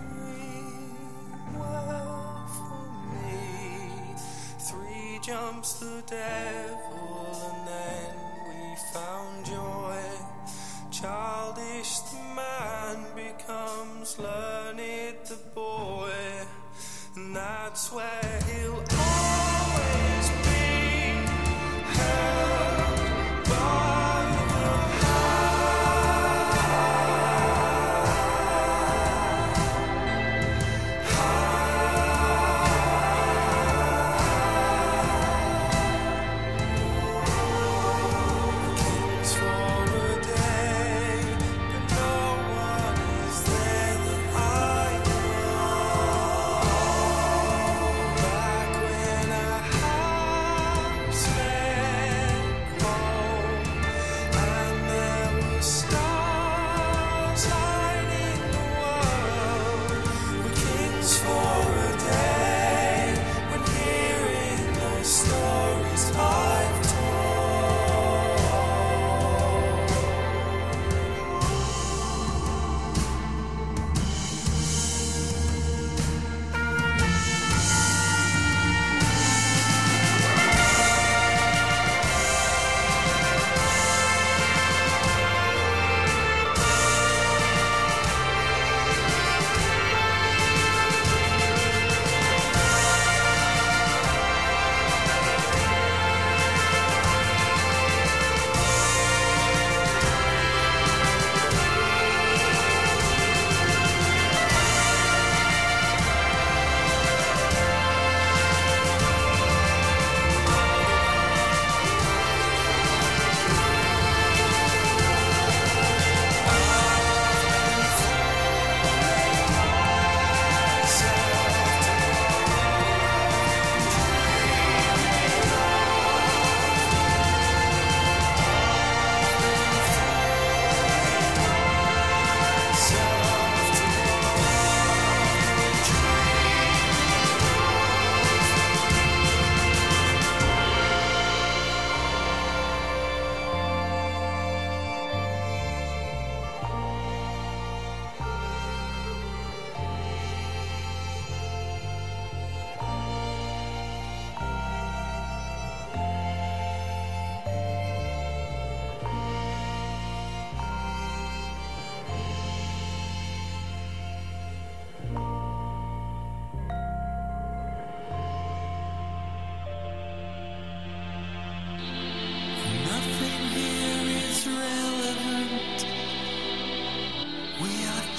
Dream well for me. 3 jumps the devil and then we found joy. Childish the man becomes, learned the boy, and that's where he'll always be, held by the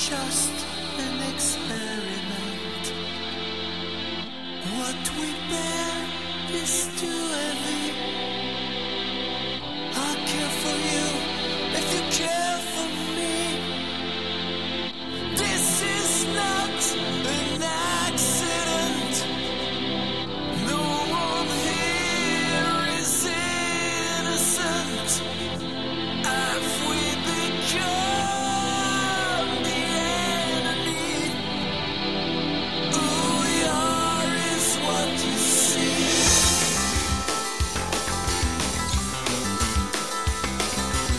just an experiment. What we bear is too heavy. I'll care for you if you care for me. This is not an accident. No one here is innocent. Have we become the enemy? Who we are is what you see.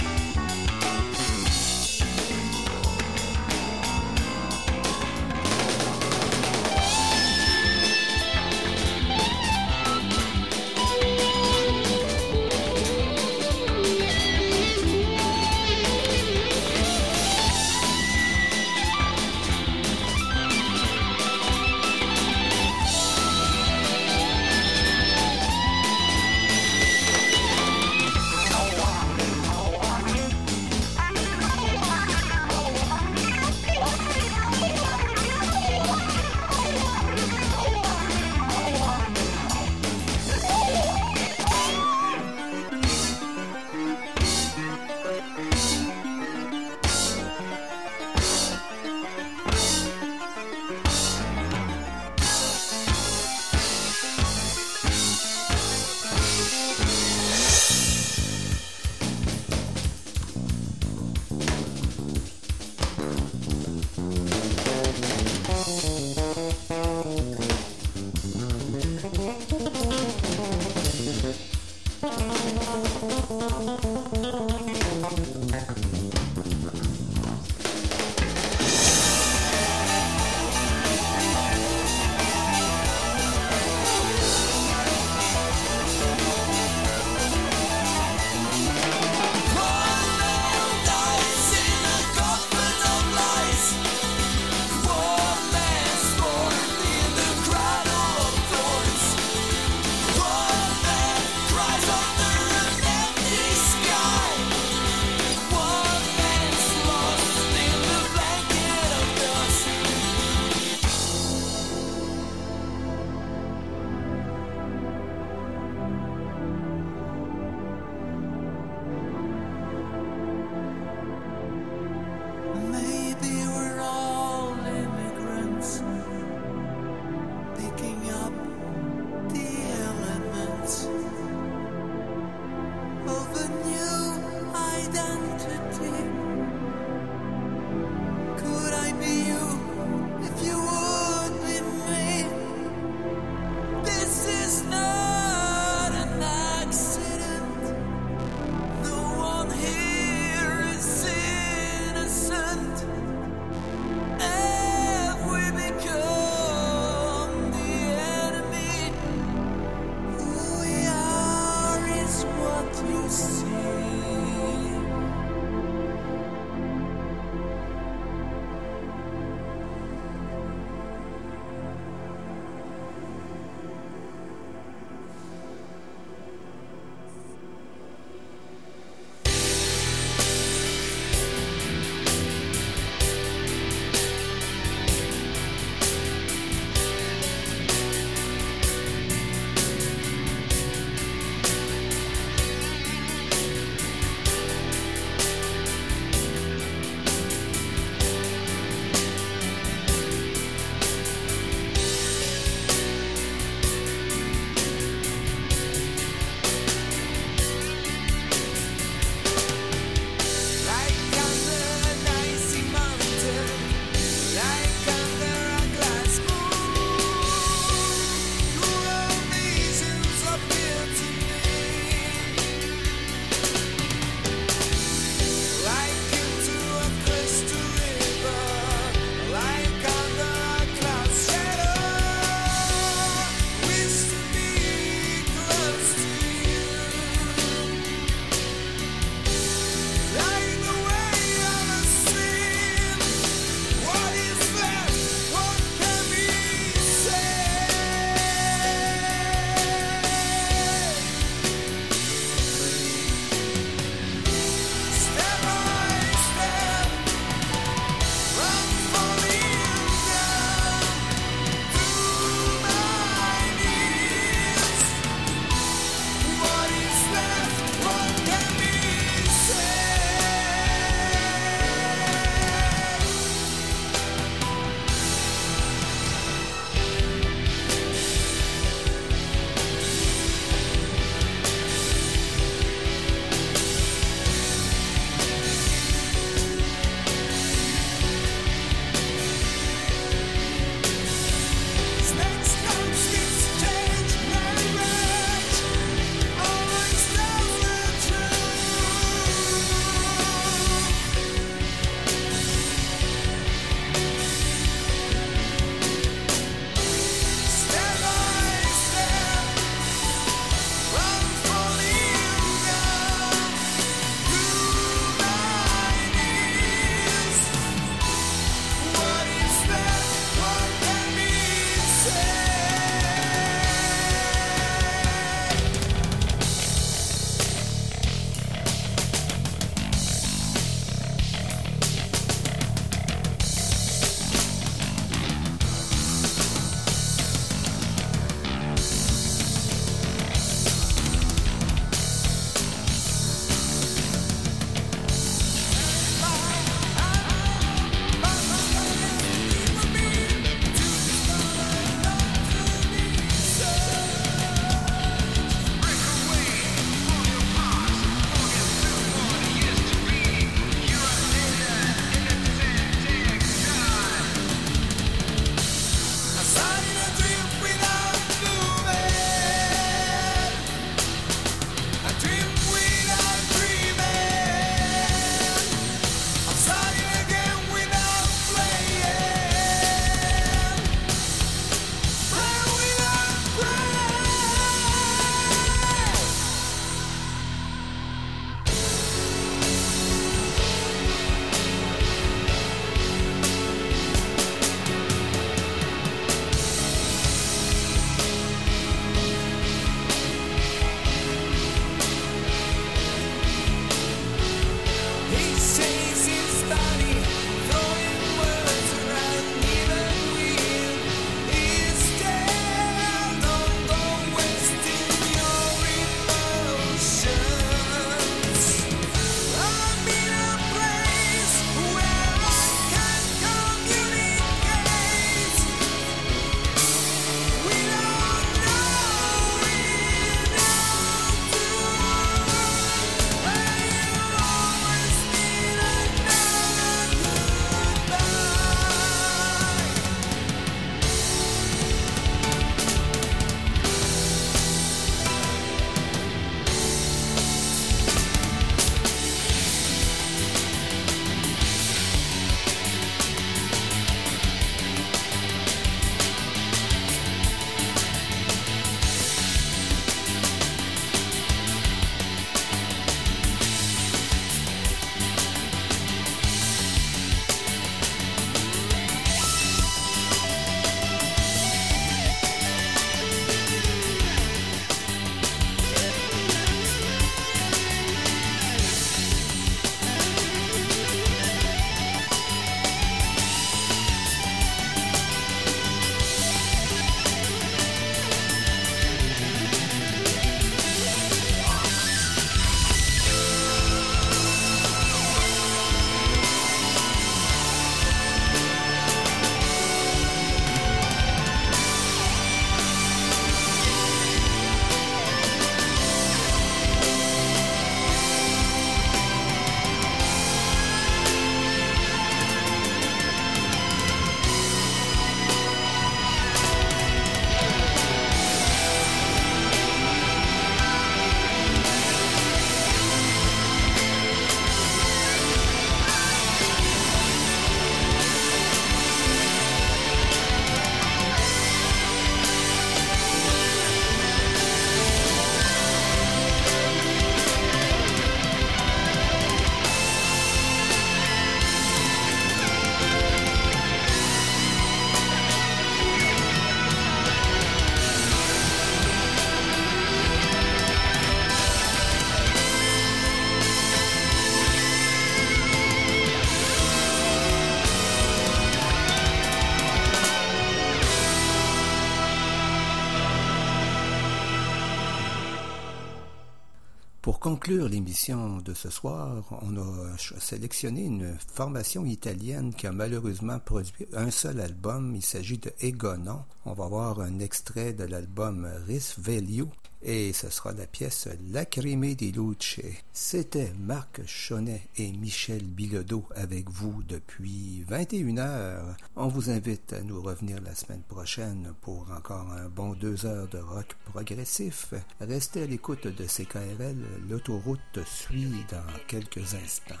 Pour conclure l'émission de ce soir, on a sélectionné une formation italienne qui a malheureusement produit un seul album. Il s'agit de Egonon. On va voir un extrait de l'album Risveglio et ce sera la pièce Lacrime di Luce. C'était Marc Chonnet et Michel Bilodeau avec vous depuis 21h. On vous invite à nous revenir la semaine prochaine pour encore un bon 2 heures de rock progressif. Restez à l'écoute de CKRL. L'autoroute suit dans quelques instants.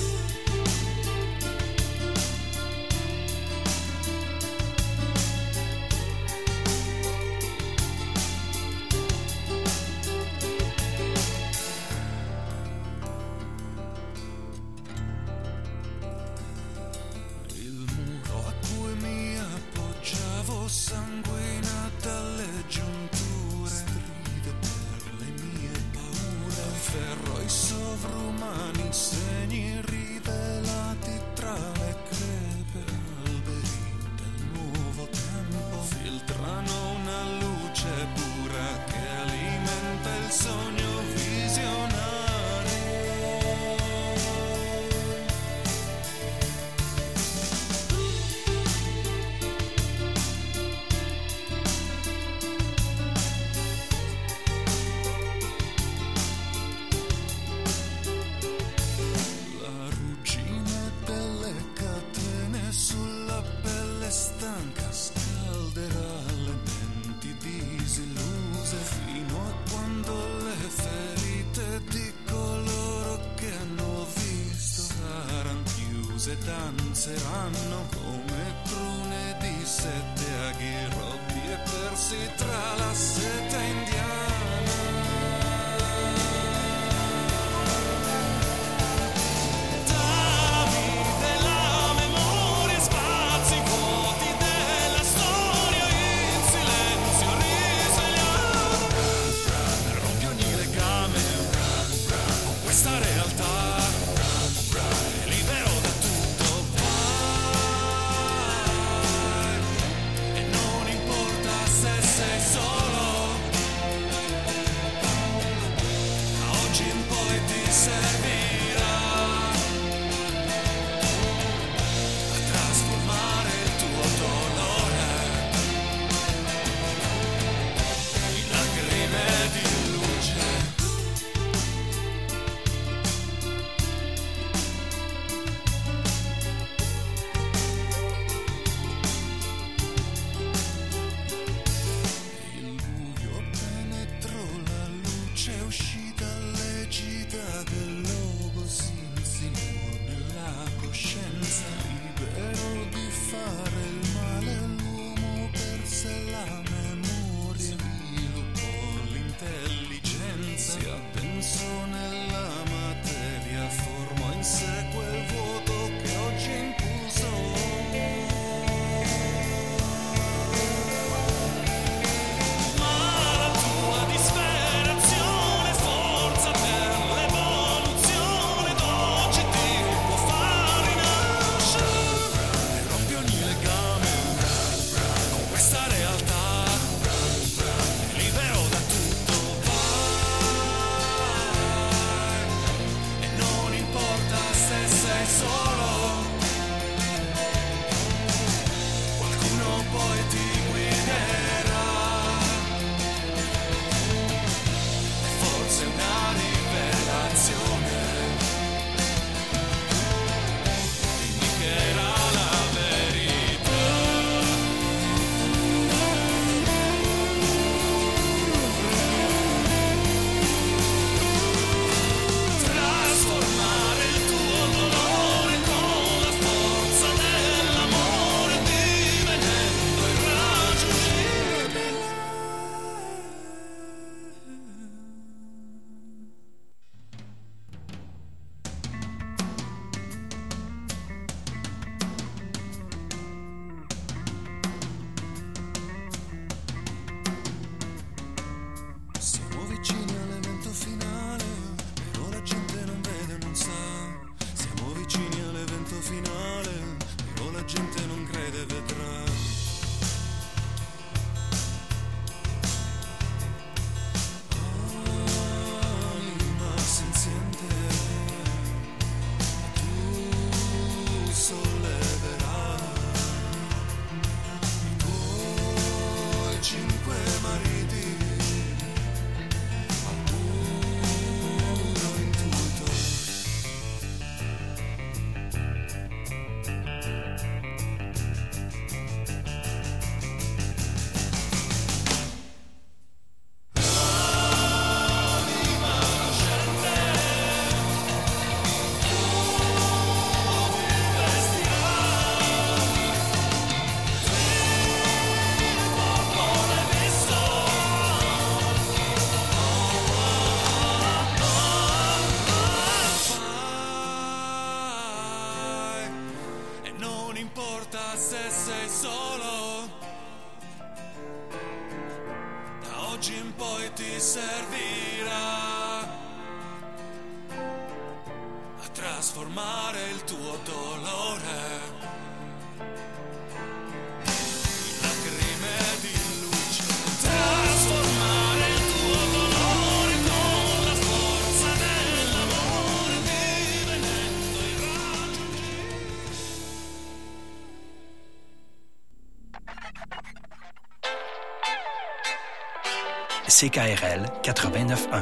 Sanguina dalle giunture, stride per le mie paure, ferro i sovrumani, segni rivelati tra le crepe, alberi del nuovo tempo, filtrano una luce pura che alimenta il sogno visionario. Stanca scalderà le menti disilluse fino a quando le ferite di coloro che hanno visto saranno chiuse, danzeranno come prune di 7 aghi rotti e persi tra la sete indiana. Questa realtà è libero da tutto, vai, e non importa se sei solo. gin poi ti servirà a trasformare il tuo dolore in lacrime di luce, trasformare il tuo dolore con la forza dell'amore, divenendo irraggiungibile. CKRL 89.1.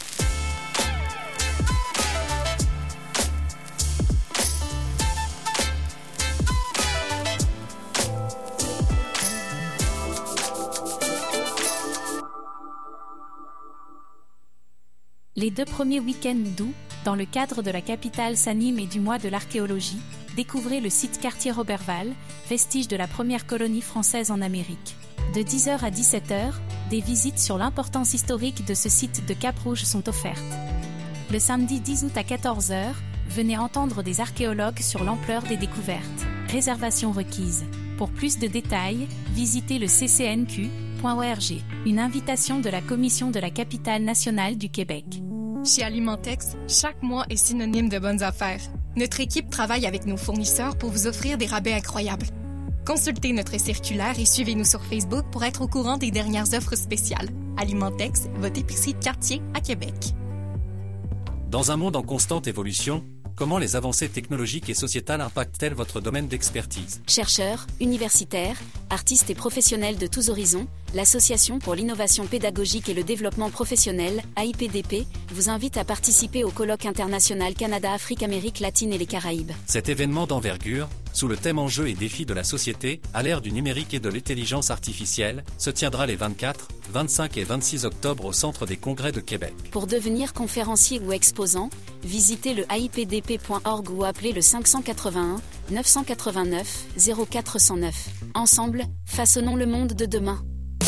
Les 2 premiers week-ends d'août, dans le cadre de la capitale s'anime et du mois de l'archéologie, découvrez le site Quartier Roberval, vestige de la première colonie française en Amérique. De 10h à 17h, des visites sur l'importance historique de ce site de Cap-Rouge sont offertes. Le samedi 10 août à 14h, venez entendre des archéologues sur l'ampleur des découvertes. Réservation requise. Pour plus de détails, visitez le ccnq.org. Une invitation de la Commission de la Capitale nationale du Québec. Chez Alimentex, chaque mois est synonyme de bonnes affaires. Notre équipe travaille avec nos fournisseurs pour vous offrir des rabais incroyables. Consultez notre circulaire et suivez-nous sur Facebook pour être au courant des dernières offres spéciales. Alimentex, votre épicerie de quartier à Québec. Dans un monde en constante évolution, comment les avancées technologiques et sociétales impactent-elles votre domaine d'expertise? Chercheurs, universitaires, artistes et professionnels de tous horizons, l'Association pour l'innovation pédagogique et le développement professionnel, AIPDP, vous invite à participer au colloque international Canada-Afrique, Amérique latine et les Caraïbes. Cet événement d'envergure, sous le thème Enjeux et défis de la société, à l'ère du numérique et de l'intelligence artificielle, se tiendra les 24, 25 et 26 octobre au Centre des Congrès de Québec. Pour devenir conférencier ou exposant, visitez le aipdp.org ou appelez le 581 989 0409. Ensemble, façonnons le monde de demain.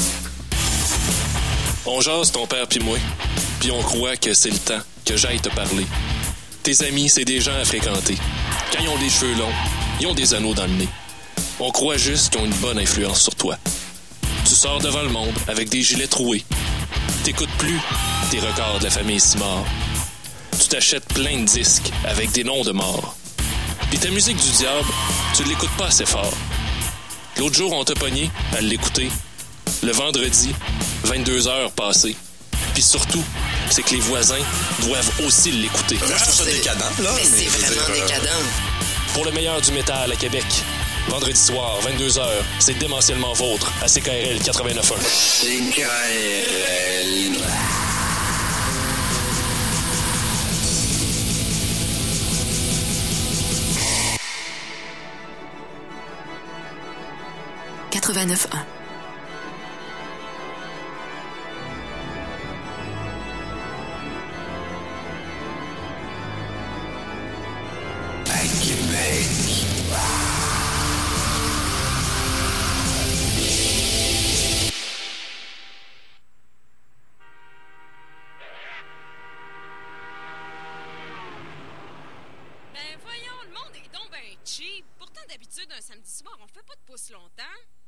On jase ton père pis moi, puis on croit que c'est le temps que j'aille te parler. Tes amis, c'est des gens à fréquenter. Quand ils ont des cheveux longs, ils ont des anneaux dans le nez. On croit juste qu'ils ont une bonne influence sur toi. Tu sors devant le monde avec des gilets troués. T'écoutes plus tes records de la famille Simard. Tu t'achètes plein de disques avec des noms de morts. Puis ta musique du diable, tu l'écoutes pas assez fort. L'autre jour, on t'a pogné à l'écouter. Le vendredi, 22h passées. Puis surtout, c'est que les voisins doivent aussi l'écouter. Moi, je trouve ça décadent, là. Mais c'est vraiment décadent. Pour le meilleur du métal à Québec, vendredi soir, 22h, c'est démentiellement vôtre à CKRL 89.1. CKRL. Ben voyons, le monde est donc ben cheap. Pourtant, d'habitude, un samedi soir, on fait pas de pouce longtemps.